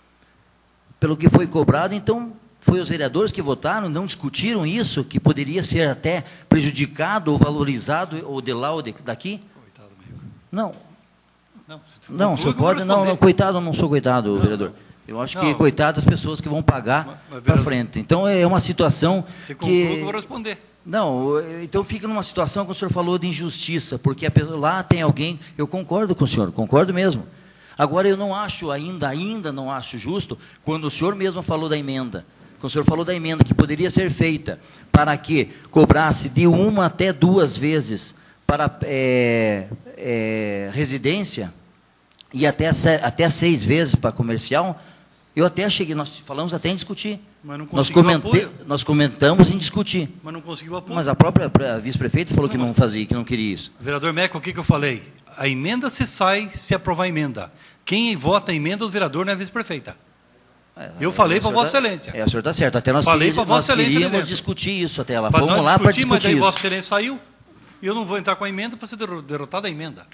Pelo que foi cobrado, então foi os vereadores que votaram, não discutiram isso, que poderia ser até prejudicado ou valorizado, ou de lá ou de, daqui? Coitado mesmo. Não. Não, não o senhor pode... Não, não, coitado, eu não sou coitado, não, vereador. Eu acho não. que coitado as pessoas que vão pagar para frente. Então, é uma situação Você que... que eu vou responder. Não, então fica numa situação que o senhor falou de injustiça, porque a pessoa, lá tem alguém... Eu concordo com o senhor, concordo mesmo. Agora, eu não acho ainda, ainda não acho justo, quando o senhor mesmo falou da emenda, o senhor falou da emenda que poderia ser feita para que cobrasse de uma até duas vezes para é, é, residência e até, até seis vezes para comercial. Eu até cheguei, nós falamos até em discutir. Mas não nós, conseguiu comente, apoio. nós comentamos em discutir. Mas não conseguiu apoio. Mas a própria vice-prefeita falou não, que não fazia, que não queria isso. Vereador Meco, o que, que eu falei? A emenda se sai se aprovar a emenda. Quem vota a emenda, o vereador, não é a vice-prefeita. Eu falei para Vossa Excelência. É, o senhor está certo. Até nós, falei queríamos, Vossa nós queríamos dentro. discutir isso até lá. Pra Vamos lá para discutir mas aí isso. Vossa Excelência saiu e eu não vou entrar com a emenda para ser derrotada a emenda.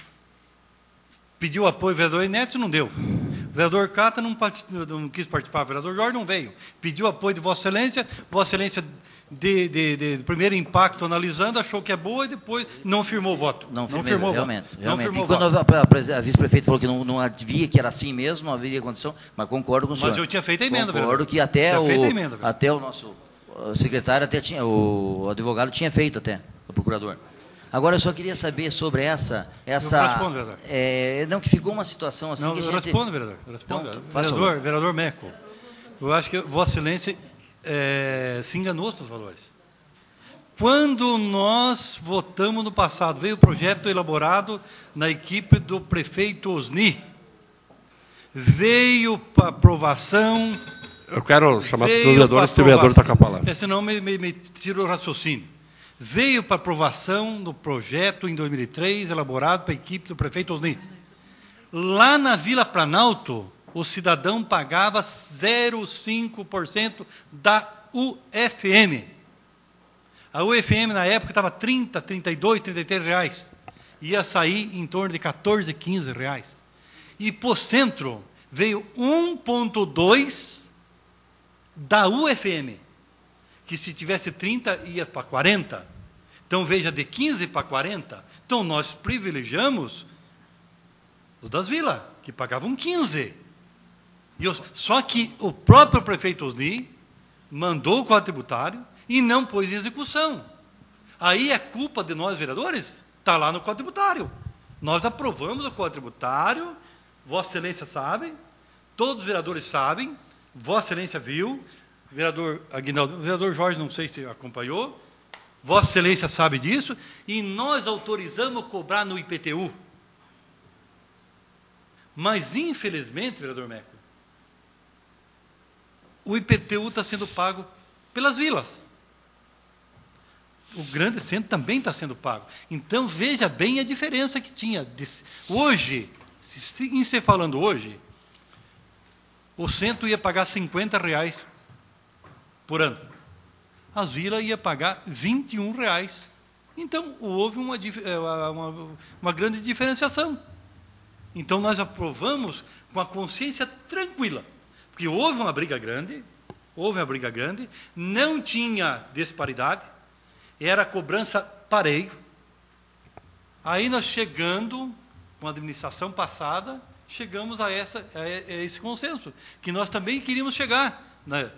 Pediu apoio o vereador Inécio, não deu. O vereador Cata não, não quis participar, o vereador Jorge não veio. Pediu apoio de Vossa Excelência, Vossa Excelência, de, de, de, de primeiro impacto analisando, achou que é boa e depois não firmou o voto. Não, não firmou, firmou realmente. voto. realmente. Não firmou e quando voto. a, a, a vice-prefeita falou que não, não havia, que era assim mesmo, não havia condição, mas concordo com o senhor. Mas eu tinha feito a emenda, Concordo vereador. que até o, emenda, até o nosso o secretário, até tinha, o advogado tinha feito até, o procurador. Agora, eu só queria saber sobre essa... essa eu respondo, vereador. É, não, que ficou uma situação assim não, que a eu gente... respondo, vereador. Eu respondo, então, vereador, vereador Meco, eu acho que Vossa Excelência é, se enganou com os valores. Quando nós votamos no passado, veio o projeto elaborado na equipe do prefeito Osni, veio para aprovação... Eu quero chamar os vereadores, se o vereador está com a palavra. É, senão me, me, me tira o raciocínio. Veio para aprovação do projeto em dois mil e três, elaborado para a equipe do prefeito Osni. Lá na Vila Planalto, o cidadão pagava zero vírgula cinco por cento da U F M. A U F M, na época, estava trinta, trinta e dois, trinta e três reais. Ia sair em torno de quatorze, quinze reais. E para o centro, veio um vírgula dois da U F M. Que se tivesse trinta, ia para quarenta. Então, veja, de quinze para quarenta. Então, nós privilegiamos os das vilas, que pagavam quinze. E eu, só que o próprio prefeito Osni mandou o Código Tributário e não pôs em execução. Aí é culpa de nós, vereadores? Está lá no Código Tributário. Nós aprovamos o Código Tributário, Vossa Excelência sabe, todos os vereadores sabem, Vossa Excelência viu, vereador Aguinaldo, o vereador Jorge, não sei se acompanhou, Vossa Excelência sabe disso, e nós autorizamos cobrar no I P T U. Mas, infelizmente, vereador Meco, o I P T U está sendo pago pelas vilas. O grande centro também está sendo pago. Então, veja bem a diferença que tinha. Hoje, em se falando hoje, o centro ia pagar cinquenta reais por ano. As vilas iam pagar vinte e um reais. Então, houve uma, uma, uma grande diferenciação. Então, nós aprovamos com a consciência tranquila. Porque houve uma briga grande, houve uma briga grande, não tinha disparidade, era cobrança pareio. Aí nós chegando, com a administração passada, chegamos a, essa, a esse consenso, que nós também queríamos chegar, né,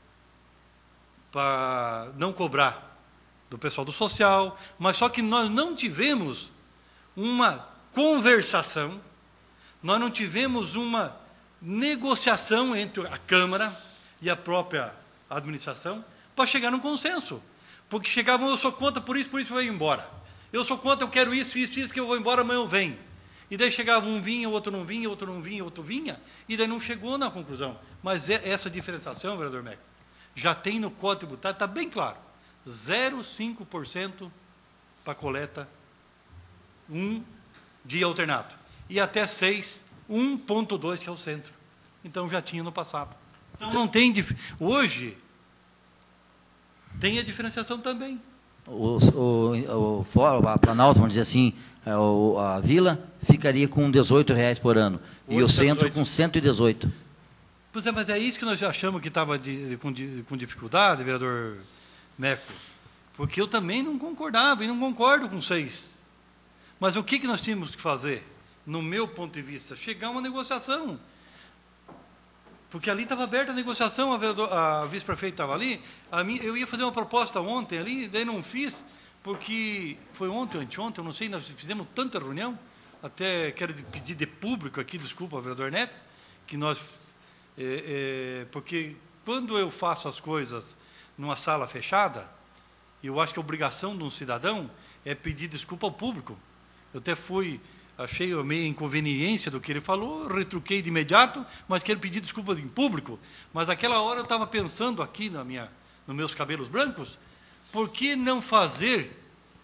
para não cobrar do pessoal do social, mas só que nós não tivemos uma conversação, nós não tivemos uma negociação entre a Câmara e a própria administração para chegar num consenso. Porque chegavam, eu sou contra, por isso, por isso eu vou embora. Eu sou contra, eu quero isso, isso, isso, que eu vou embora, amanhã eu venho. E daí chegava um vinha, o outro não vinha, o outro não vinha, o outro vinha, e daí não chegou na conclusão. Mas é, essa diferenciação, vereador Meco, já tem no Código Tributário, está bem claro, zero vírgula cinco por cento para coleta um dia alternado. E até seis, um vírgula dois, que é o centro. Então, já tinha no passado. Então, não tem... Hoje, tem a diferenciação também. O, o, o, a Planalto, vamos dizer assim, a, a vila ficaria com dezoito reais por ano. E o centro com cento e dezoito. Pois é, mas é isso que nós achamos que estava com, com dificuldade, vereador Meco. Porque eu também não concordava, e não concordo com seis. Mas o que, que nós tínhamos que fazer, no meu ponto de vista? Chegar a uma negociação. Porque ali estava aberta a negociação, a, a vice-prefeita estava ali, a mim, eu ia fazer uma proposta ontem ali, daí não fiz, porque foi ontem ou anteontem, eu não sei, nós fizemos tanta reunião, até quero pedir de público aqui, desculpa, vereador Neto, que nós... É, é, porque quando eu faço as coisas numa sala fechada, eu acho que a obrigação de um cidadão é pedir desculpa ao público. Eu até fui... Achei a meia inconveniência do que ele falou, retruquei de imediato, mas quero pedir desculpa em público. Mas aquela hora eu estava pensando aqui na minha, nos meus cabelos brancos, por que não fazer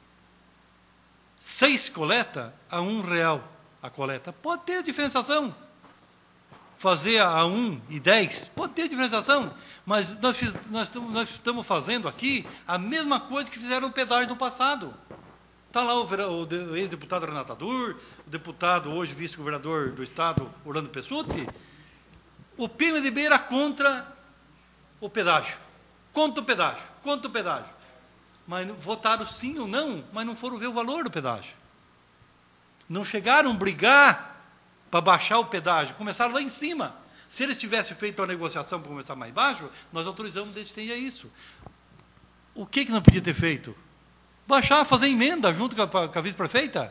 seis coletas a um real a coleta? Pode ter diferenciação. Fazer a um e dez, pode ter diferenciação. Mas nós, fiz, nós, nós estamos fazendo aqui a mesma coisa que fizeram no pedágio no passado. Está lá o, o ex-deputado Renato Adur, o deputado, hoje vice-governador do Estado, Orlando Pessutti. O P M D B era contra o pedágio. Contra o pedágio, contra o pedágio. Mas votaram sim ou não, mas não foram ver o valor do pedágio. Não chegaram a brigar para baixar o pedágio, começaram lá em cima. Se eles tivessem feito uma negociação para começar mais baixo, nós autorizamos que esteja isso. O que, que não podia ter feito? Baixar, fazer emenda junto com a, com a vice-prefeita.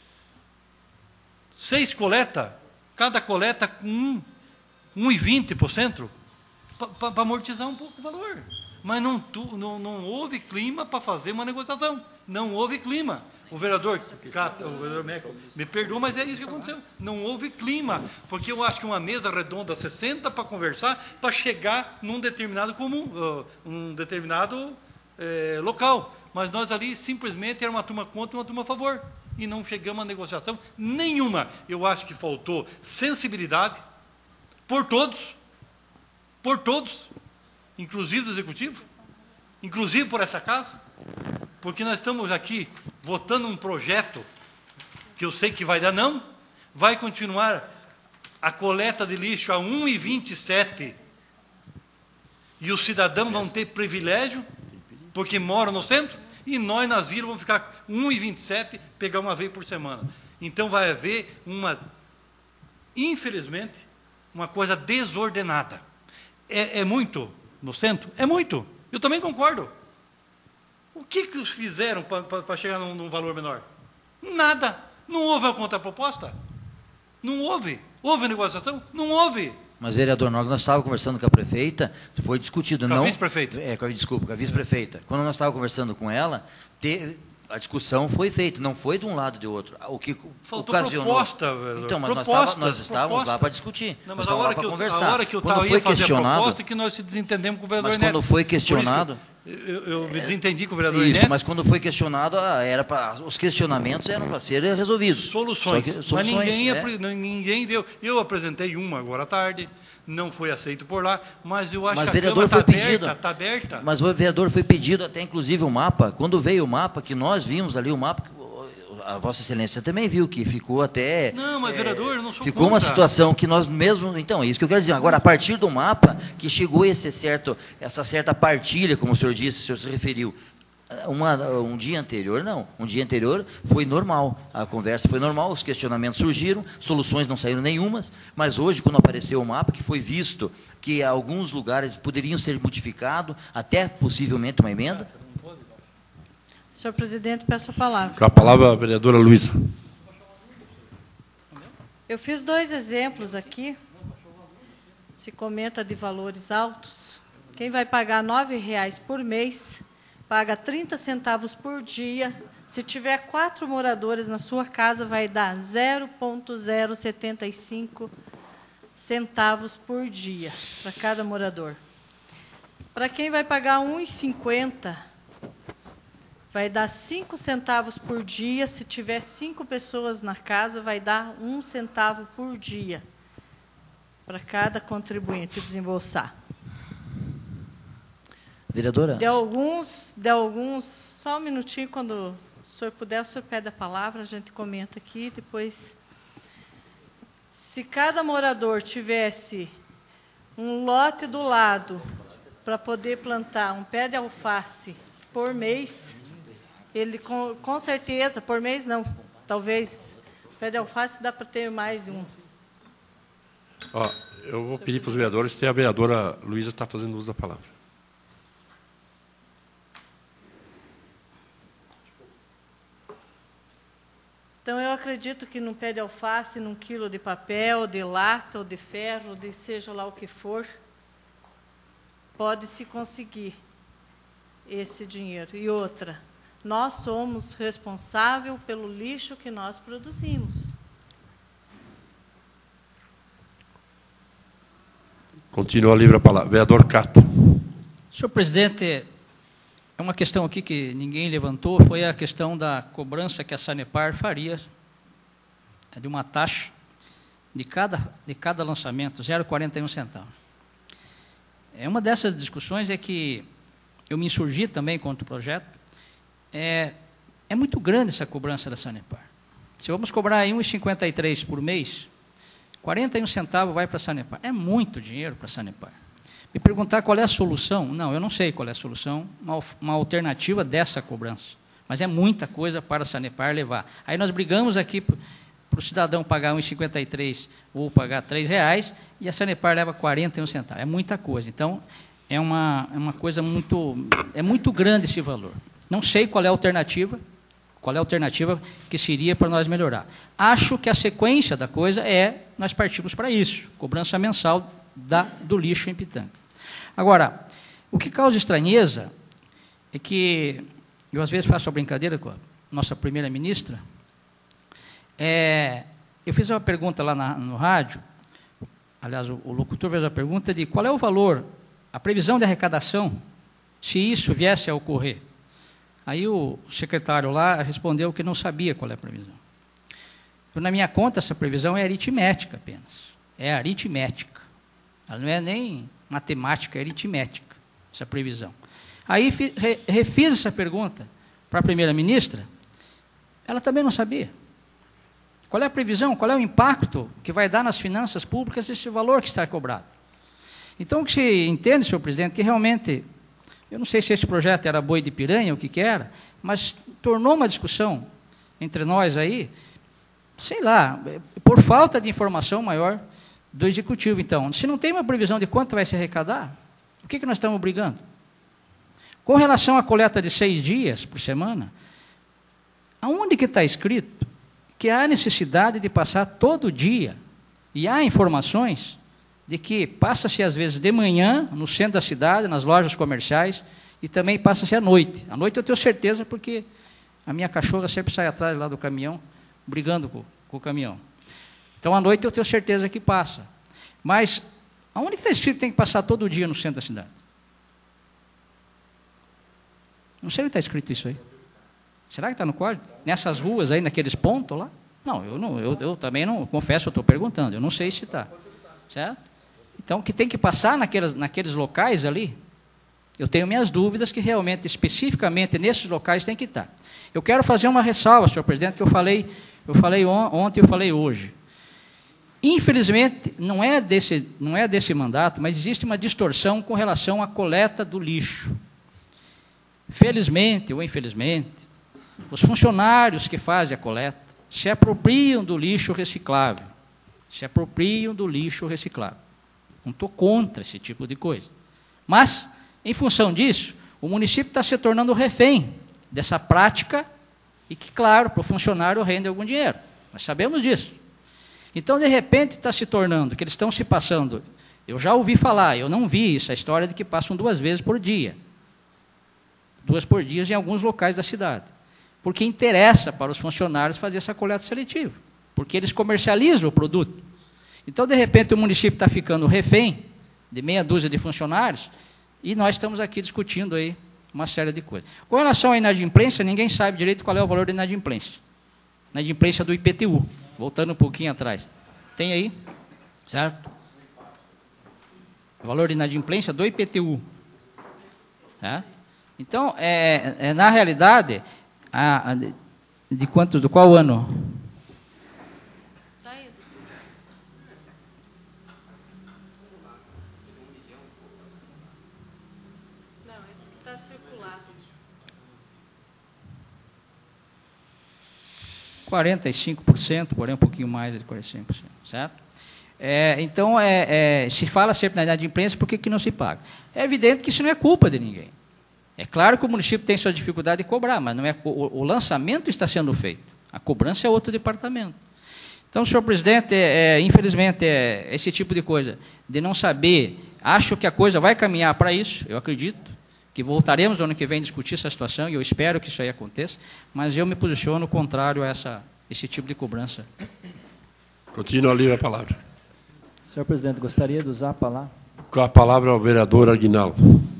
Seis coletas, cada coleta com um, um e vinte por cento, para amortizar um pouco o valor. Mas não, tu, não, não houve clima para fazer uma negociação. Não houve clima. O vereador, Cata, o vereador Meco, me perdoa, mas é isso que aconteceu. Não houve clima, porque eu acho que uma mesa redonda sessenta para conversar, para chegar num determinado comum, uh, um determinado eh, local. Mas nós ali simplesmente era uma turma contra e uma turma a favor. E não chegamos a negociação nenhuma. Eu acho que faltou sensibilidade por todos, por todos, inclusive do Executivo, inclusive por essa casa, porque nós estamos aqui votando um projeto que eu sei que vai dar não, vai continuar a coleta de lixo a um e vinte e sete e os cidadãos vão ter privilégio porque moram no centro. E nós, nas vilas, vamos ficar um e vinte e sete, pegar uma vez por semana. Então, vai haver uma, infelizmente, uma coisa desordenada. É, é muito no centro? É muito. Eu também concordo. O que, que fizeram para chegar num, num valor menor? Nada. Não houve a contraproposta? Não houve. Houve negociação? Não houve. Mas, vereador, nós estávamos conversando com a prefeita, foi discutido. Com a não, vice-prefeita. É, com a, desculpa, com a vice-prefeita. Quando nós estávamos conversando com ela, te, a discussão foi feita, não foi de um lado ou de outro. O que Faltou ocasionou... proposta, vereador. Então, mas proposta, nós, tava, nós estávamos proposta. lá para discutir. Não, nós mas a estávamos hora, lá que para eu, conversar. a hora que eu Quando tava, foi ia fazer questionado, a proposta, que nós se desentendemos com o vereador mas quando Neto. foi Por isso que questionado... Eu, eu me desentendi com o vereador Isso, Neto. mas quando foi questionado, ah, era pra, os questionamentos eram para serem resolvidos. Soluções. Que, mas soluções, ninguém, é. ninguém deu. Eu apresentei uma agora à tarde, não foi aceito por lá, mas eu acho Mas que a vereador Câmara foi está pedido. aberta, tá aberta. Mas o vereador foi pedido até, inclusive, o mapa. Quando veio o mapa, que nós vimos ali o mapa, a Vossa Excelência também viu que ficou até... Não, mas, vereador, eu não sou Ficou contra. uma situação que nós mesmos... Então, é isso que eu quero dizer. Agora, a partir do mapa, que chegou esse certo, essa certa partilha, como o senhor disse, o senhor se referiu, uma, um dia anterior, não. Um dia anterior foi normal. A conversa foi normal, os questionamentos surgiram, soluções não saíram nenhumas, mas hoje, quando apareceu o mapa, que foi visto que alguns lugares poderiam ser modificados, até possivelmente uma emenda... Senhor presidente, peço a palavra. Com a palavra, a vereadora Luísa. Eu fiz dois exemplos aqui. Se comenta de valores altos. Quem vai pagar nove reais por mês, paga trinta centavos por dia. Se tiver quatro moradores na sua casa, vai dar zero vírgula zero setenta e cinco centavos por dia para cada morador. Para quem vai pagar um real e cinquenta centavos, vai dar cinco centavos por dia. Se tiver cinco pessoas na casa, vai dar um centavo por dia para cada contribuinte desembolsar. Vereadora? De alguns, de alguns, só um minutinho, quando o senhor puder, o senhor pede a palavra, a gente comenta aqui, depois. Se cada morador tivesse um lote do lado para poder plantar um pé de alface por mês, ele, com, com certeza, por mês não, talvez, pé de alface dá para ter mais de um. Ó, eu vou pedir para os vereadores, que a vereadora Luísa está fazendo uso da palavra. Então, eu acredito que num pé de alface, num quilo de papel, de lata, ou de ferro, de seja lá o que for, pode-se conseguir esse dinheiro. E outra, nós somos responsáveis pelo lixo que nós produzimos. Continua a livre a palavra. Vereador Cata. Senhor presidente, é uma questão aqui que ninguém levantou, foi a questão da cobrança que a Sanepar faria de uma taxa de cada, de cada lançamento, zero vírgula quarenta e um centavos. É, uma dessas discussões é que eu me insurgi também contra o projeto. É, é muito grande essa cobrança da Sanepar. Se vamos cobrar um real e cinquenta e três centavos por mês, quarenta e um centavos vai para a Sanepar. É muito dinheiro para a Sanepar. Me perguntar qual é a solução? Não, eu não sei qual é a solução, uma, uma alternativa dessa cobrança. Mas é muita coisa para a Sanepar levar. Aí nós brigamos aqui para o cidadão pagar um real e cinquenta e três centavos ou pagar três reais, e a Sanepar leva quarenta e um centavos. É muita coisa. Então, é uma, é uma coisa muito... É muito grande esse valor. Não sei qual é a alternativa, qual é a alternativa que seria para nós melhorar. Acho que a sequência da coisa é nós partimos para isso, cobrança mensal da, do lixo em Pitanga. Agora, o que causa estranheza é que, eu às vezes faço a brincadeira com a nossa primeira-ministra, é, eu fiz uma pergunta lá na, no rádio, aliás, o, o locutor fez a pergunta de qual é o valor, a previsão de arrecadação, se isso viesse a ocorrer. Aí o secretário lá respondeu que não sabia qual é a previsão. Eu, na minha conta, essa previsão é aritmética apenas. É aritmética. Ela não é nem matemática, é aritmética, essa previsão. Aí re, refiz essa pergunta para a primeira-ministra, ela também não sabia. Qual é a previsão, qual é o impacto que vai dar nas finanças públicas esse valor que está cobrado? Então, o que se entende, senhor presidente, que realmente... Eu não sei se esse projeto era boi de piranha, o que que era, mas tornou uma discussão entre nós aí, sei lá, por falta de informação maior do Executivo. Então, se não tem uma previsão de quanto vai se arrecadar, o que que nós estamos brigando? Com relação à coleta de seis dias por semana, aonde que está escrito que há necessidade de passar todo dia, e há informações de que passa-se, às vezes, de manhã, no centro da cidade, nas lojas comerciais, e também passa-se à noite. À noite eu tenho certeza, porque a minha cachorra sempre sai atrás lá do caminhão, brigando com, com o caminhão. Então, à noite eu tenho certeza que passa. Mas, aonde que está escrito que tem que passar todo dia no centro da cidade? Não sei onde está escrito isso aí. Será que está no código? Nessas ruas aí, naqueles pontos lá? Não, eu, não, eu, eu também não, confesso, eu estou perguntando, eu não sei se está. Certo? Então, que tem que passar naqueles, naqueles locais ali, eu tenho minhas dúvidas que realmente, especificamente, nesses locais tem que estar. Eu quero fazer uma ressalva, senhor presidente, que eu falei, eu falei on, ontem e eu falei hoje. Infelizmente, não é, desse, não é desse mandato, mas existe uma distorção com relação à coleta do lixo. Felizmente ou infelizmente, os funcionários que fazem a coleta se apropriam do lixo reciclável. Se apropriam do lixo reciclável. Não estou contra esse tipo de coisa. Mas, em função disso, o município está se tornando refém dessa prática e que, claro, para o funcionário rende algum dinheiro. Nós sabemos disso. Então, de repente, está se tornando que eles estão se passando. Eu já ouvi falar, eu não vi essa história de que passam duas vezes por dia. Duas por dia em alguns locais da cidade. Porque interessa para os funcionários fazer essa coleta seletiva. Porque eles comercializam o produto. Então, de repente, o município está ficando refém de meia dúzia de funcionários e nós estamos aqui discutindo aí uma série de coisas. Com relação à inadimplência, ninguém sabe direito qual é o valor da inadimplência. Inadimplência do I P T U. Voltando um pouquinho atrás. Tem aí? Certo? O valor de inadimplência do I P T U. Certo? Então, é, é, na realidade, a, a, de, de quanto, do qual ano? Não, esse que está circulado. quarenta e cinco por cento, porém um pouquinho mais de quarenta e cinco por cento, certo? É, então, é, é, se fala sempre na inadimplência, por que, que não se paga? É evidente que isso não é culpa de ninguém. É claro que o município tem sua dificuldade de cobrar, mas não é, o, o lançamento está sendo feito. A cobrança é outro departamento. Então, senhor presidente, é, é, infelizmente, é, esse tipo de coisa, de não saber, acho que a coisa vai caminhar para isso, eu acredito, que voltaremos no ano que vem discutir essa situação, e eu espero que isso aí aconteça, mas eu me posiciono contrário a essa, esse tipo de cobrança. Continua a livre a palavra. Senhor presidente, gostaria de usar a palavra. Com a palavra ao vereador Aguinaldo.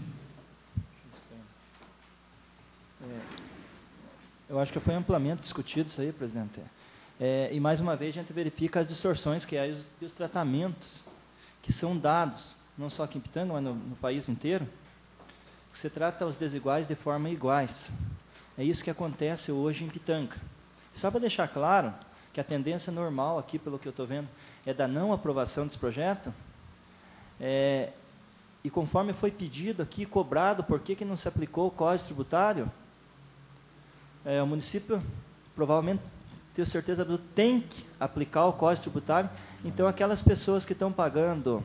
Eu acho que foi amplamente discutido isso aí, presidente. É, e, mais uma vez, a gente verifica as distorções que há e os, e os tratamentos que são dados, não só aqui em Pitanga, mas no, no país inteiro, que se trata os desiguais de forma iguais. É isso que acontece hoje em Pitanga. Só para deixar claro que a tendência normal aqui, pelo que eu estou vendo, é da não aprovação desse projeto, é, e conforme foi pedido aqui, cobrado, por que, que não se aplicou o Código Tributário, É, o município, provavelmente, tenho certeza absoluta, tem que aplicar o Código Tributário. Então, aquelas pessoas que estão pagando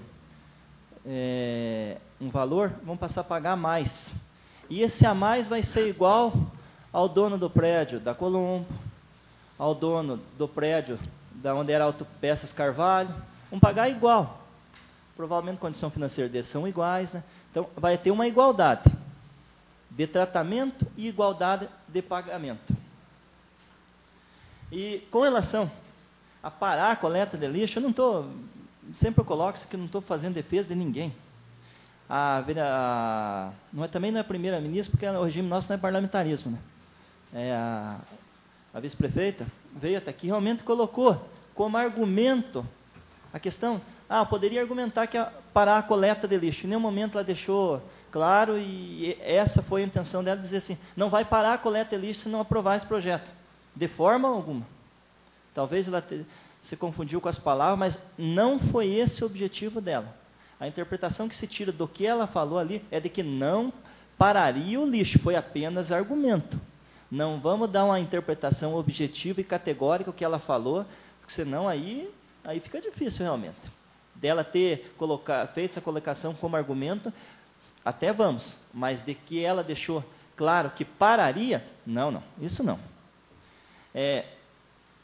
é, um valor, vão passar a pagar mais. E esse a mais vai ser igual ao dono do prédio da Colombo, ao dono do prédio da onde era Autopeças Carvalho, vão pagar igual. Provavelmente, condição financeira deles são iguais, né? Então, vai ter uma igualdade de tratamento e igualdade de pagamento. E com relação a parar a coleta de lixo, eu não estou, sempre eu coloco isso que eu não estou fazendo defesa de ninguém. A, a, não é, também não é a primeira-ministra, porque o regime nosso não é parlamentarismo. Né? É a, a vice-prefeita veio até aqui e realmente colocou como argumento a questão, ah, poderia argumentar que ia parar a coleta de lixo. Em nenhum momento ela deixou claro, e essa foi a intenção dela, dizer assim, não vai parar a coleta de lixo se não aprovar esse projeto, de forma alguma. Talvez ela te, se confundiu com as palavras, mas não foi esse o objetivo dela. A interpretação que se tira do que ela falou ali é de que não pararia o lixo, foi apenas argumento. Não vamos dar uma interpretação objetiva e categórica o que ela falou, porque senão aí, aí fica difícil realmente. Dela ter colocar, feito essa colocação como argumento, até vamos, mas de que ela deixou claro que pararia, não, não, isso não. É,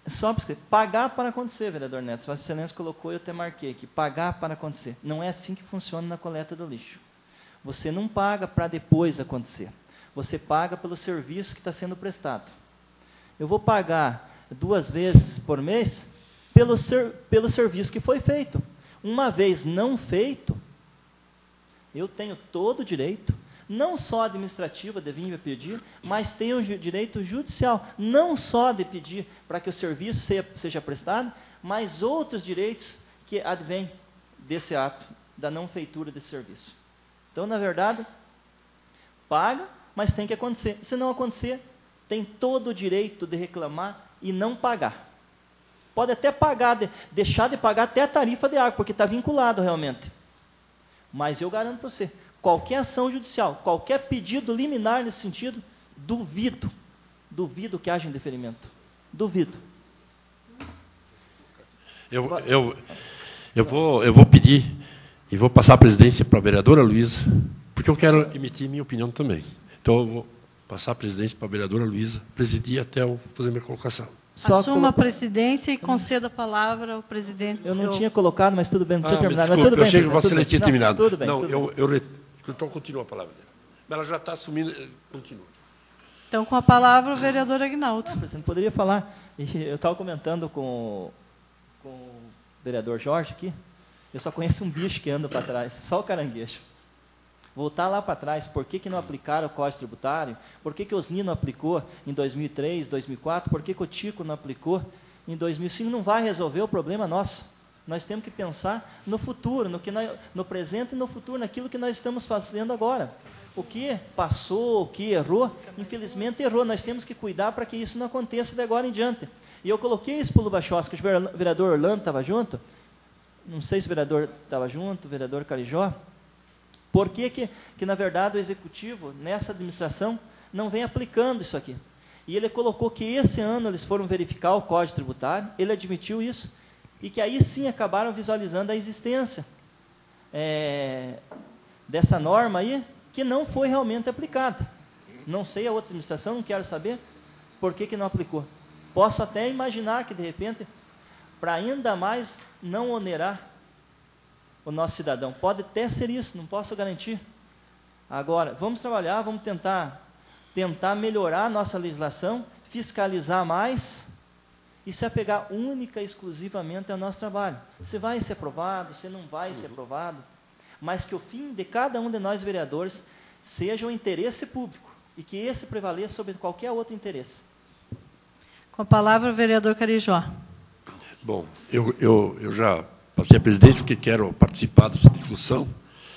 Só para escrever. Pagar para acontecer, vereador Neto. Vossa Excelência colocou e eu até marquei aqui. Pagar para acontecer. Não é assim que funciona na coleta do lixo. Você não paga para depois acontecer. Você paga pelo serviço que está sendo prestado. Eu vou pagar duas vezes por mês pelo, ser, pelo serviço que foi feito. Uma vez não feito, eu tenho todo o direito, não só administrativo de vir me pedir, mas tenho o direito judicial, não só de pedir para que o serviço seja, seja prestado, mas outros direitos que advêm desse ato, da não feitura desse serviço. Então, na verdade, paga, mas tem que acontecer. Se não acontecer, tem todo o direito de reclamar e não pagar. Pode até pagar, de, deixar de pagar até a tarifa de água, porque está vinculado realmente. Mas eu garanto para você, qualquer ação judicial, qualquer pedido liminar nesse sentido, duvido, duvido que haja indeferimento. Duvido. Eu, eu, eu, vou, eu vou pedir e vou passar a presidência para a vereadora Luísa, porque eu quero emitir minha opinião também. Então, eu vou passar a presidência para a vereadora Luísa, presidir até eu fazer minha colocação. Só Assuma a presidência e conceda a palavra ao presidente. Eu não eu... tinha colocado, mas tudo bem, não tinha ah, terminado. Desculpa, mas tudo eu bem, achei que Vossa Excelência tinha terminado. Tudo bem, não, tudo eu, bem. Eu, eu, então, continua a palavra dela. Ela já está assumindo, continua. Então, com a palavra, o vereador Aguinaldo. Não, presidente, poderia falar. Eu estava comentando com, com o vereador Jorge aqui. Eu só conheço um bicho que anda para trás, só o caranguejo. Voltar lá para trás, por que, que não aplicaram o Código Tributário? Por que, que o Osni não aplicou em dois mil e três, dois mil e quatro? Por que, que o Tico não aplicou em dois mil e cinco? Não vai resolver o problema nosso. Nós temos que pensar no futuro, no, que nós, no presente e no futuro, naquilo que nós estamos fazendo agora. O que passou, o que errou, infelizmente errou. Nós temos que cuidar para que isso não aconteça de agora em diante. E eu coloquei isso para o Lubachowski, que o vereador Orlando estava junto. Não sei se o vereador estava junto, o vereador Carijó. Por que, que, que, na verdade, o executivo, nessa administração, não vem aplicando isso aqui? E ele colocou que esse ano eles foram verificar o Código Tributário, ele admitiu isso, e que aí sim acabaram visualizando a existência é, dessa norma aí, que não foi realmente aplicada. Não sei a outra administração, não quero saber por que, que não aplicou. Posso até imaginar que, de repente, para ainda mais não onerar o nosso cidadão. Pode até ser isso, não posso garantir. Agora, vamos trabalhar, vamos tentar, tentar melhorar a nossa legislação, fiscalizar mais e se apegar única e exclusivamente ao nosso trabalho. Se vai ser aprovado, se não vai ser aprovado, mas que o fim de cada um de nós vereadores seja o interesse público e que esse prevaleça sobre qualquer outro interesse. Com a palavra, o vereador Carijó. Bom, eu, eu, eu já passei a presidência porque quero participar dessa discussão.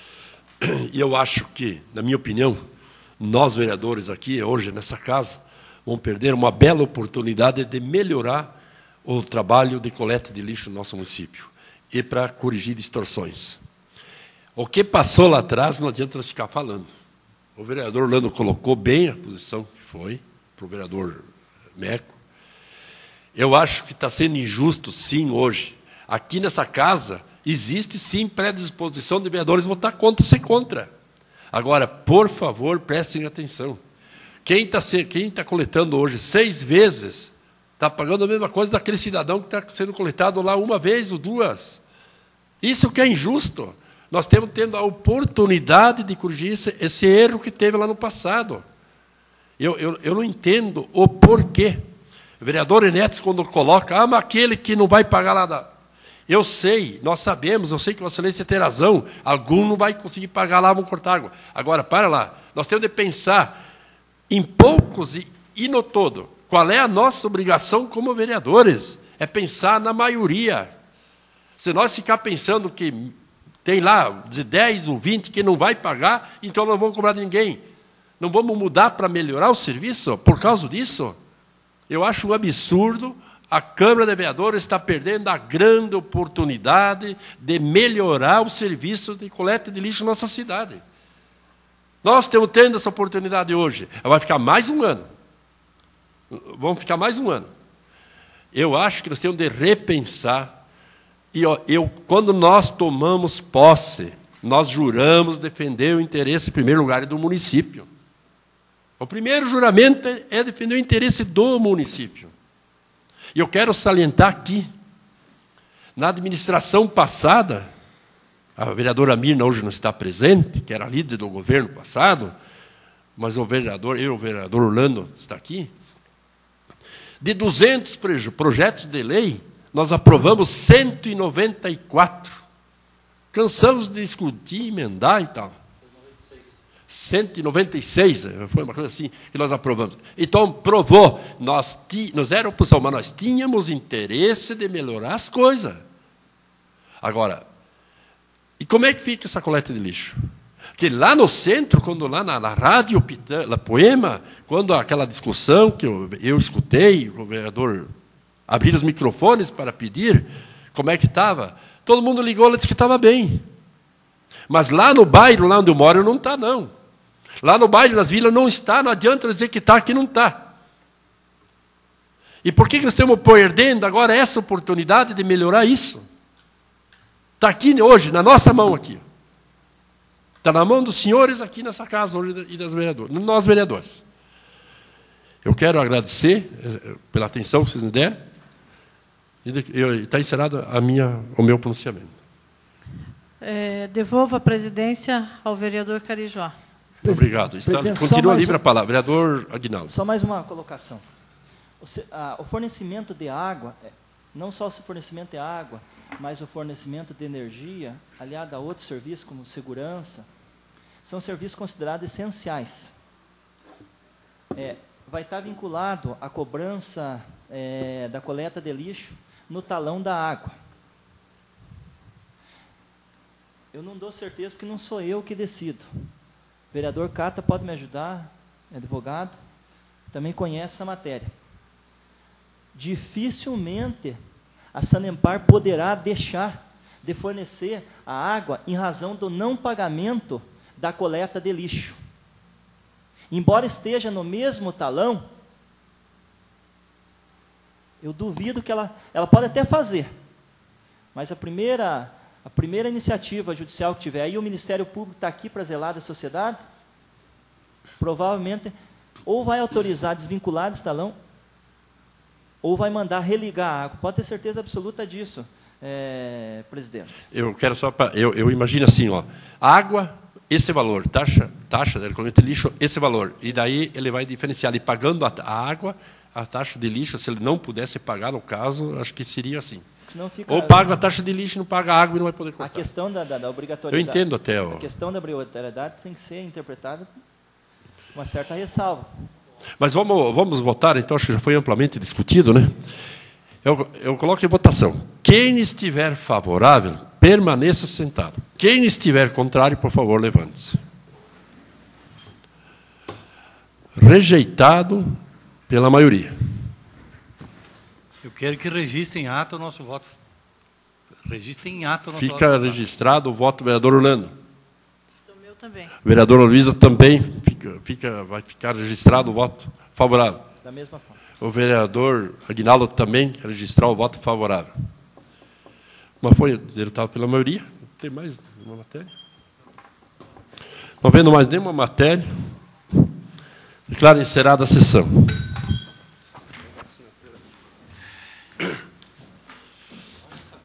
E eu acho que, na minha opinião, nós, vereadores aqui, hoje, nessa casa, vamos perder uma bela oportunidade de melhorar o trabalho de coleta de lixo no nosso município e para corrigir distorções. O que passou lá atrás, não adianta nós ficar falando. O vereador Orlando colocou bem a posição que foi, para o vereador Meco. Eu acho que está sendo injusto, sim, hoje. Aqui nessa casa, existe, sim, predisposição de vereadores votar contra, ser contra. Agora, por favor, prestem atenção. Quem está quem tá coletando hoje seis vezes, está pagando a mesma coisa daquele cidadão que está sendo coletado lá uma vez ou duas. Isso que é injusto. Nós temos tendo a oportunidade de corrigir esse, esse erro que teve lá no passado. Eu, eu, eu não entendo o porquê. O vereador Enetes, quando coloca, ah, mas aquele que não vai pagar nada. Eu sei, nós sabemos, eu sei que Vossa Excelência tem razão, algum não vai conseguir pagar lá, vão cortar água. Agora, para lá, nós temos de pensar em poucos e, e no todo. Qual é a nossa obrigação como vereadores? É pensar na maioria. Se nós ficar pensando que tem lá de dez ou vinte que não vai pagar, então não vamos cobrar de ninguém. Não vamos mudar para melhorar o serviço por causa disso? Eu acho um absurdo. A Câmara de Vereadores está perdendo a grande oportunidade de melhorar o serviço de coleta de lixo na nossa cidade. Nós estamos tendo essa oportunidade hoje. Vai ficar mais um ano. Vamos ficar mais um ano. Eu acho que nós temos de repensar. E ó, eu, quando nós tomamos posse, nós juramos defender o interesse, em primeiro lugar, do município. O primeiro juramento é defender o interesse do município. E eu quero salientar aqui, na administração passada, a vereadora Mirna hoje não está presente, que era líder do governo passado, mas o vereador, eu, o vereador Orlando, está aqui. De duzentos projetos de lei, nós aprovamos cento e noventa e quatro. Cansamos de discutir, emendar e tal. cento e noventa e seis, foi uma coisa assim que nós aprovamos. Então, provou, nós, ti, nós era oposição, mas nós tínhamos interesse de melhorar as coisas. Agora, e como é que fica essa coleta de lixo? Porque lá no centro, quando lá na, na rádio La Poema, quando aquela discussão que eu, eu escutei, o vereador abrir os microfones para pedir como é que estava, todo mundo ligou e disse que estava bem. Mas lá no bairro, lá onde eu moro, não está, não. Lá no bairro, nas vilas, não está, não adianta dizer que está, que não está. E por que nós estamos perdendo agora essa oportunidade de melhorar isso? Está aqui hoje, na nossa mão aqui. Está na mão dos senhores aqui nessa casa hoje e das vereadoras, nós vereadores. Eu quero agradecer pela atenção que vocês me deram. E está encerrado a minha, o meu pronunciamento. É, devolvo a presidência ao vereador Carijó. Obrigado. Está, continua livre a palavra. Vereador Aguinaldo. Só mais uma colocação. O, a, o fornecimento de água, não só o fornecimento de água, mas o fornecimento de energia, aliado a outros serviços, como segurança, são serviços considerados essenciais. É, vai estar vinculado à cobrança é, da coleta de lixo no talão da água. Eu não dou certeza, porque não sou eu que decido. O vereador Cata pode me ajudar, é advogado, também conhece essa matéria. Dificilmente a Sanepar poderá deixar de fornecer a água em razão do não pagamento da coleta de lixo. Embora esteja no mesmo talão, eu duvido que ela, ela pode até fazer, mas a primeira, a primeira iniciativa judicial que tiver, aí o Ministério Público está aqui para zelar da sociedade, provavelmente ou vai autorizar desvincular desse talão, ou vai mandar religar a água. Pode ter certeza absoluta disso, é, presidente. Eu quero só para, eu, eu imagino assim, ó, água, esse valor, taxa, taxa de recolhimento de lixo, esse valor, e daí ele vai diferenciar, ele pagando a, a água, a taxa de lixo, se ele não pudesse pagar, no caso, acho que seria assim. Fica, ou paga a taxa de lixo, não paga a água e não vai poder cortar. A questão da, da, da obrigatoriedade. Eu entendo até. Ó. A questão da obrigatoriedade tem que ser interpretada com uma certa ressalva. Mas vamos, vamos votar, então, acho que já foi amplamente discutido, né? Eu, eu coloco em votação. Quem estiver favorável, permaneça sentado. Quem estiver contrário, por favor, levante-se. Rejeitado pela maioria. Eu quero que registre em ato o nosso voto. Registre em ato o nosso Fica voto. registrado o voto do vereador Orlando. O meu também. Vereadora Luísa também fica, fica, vai ficar registrado o voto favorável. Da mesma forma. O vereador Aguinaldo também quer registrar o voto favorável. Mas foi derrotado pela maioria. Não tem mais uma matéria? Não havendo mais nenhuma matéria, declaro encerrada a sessão.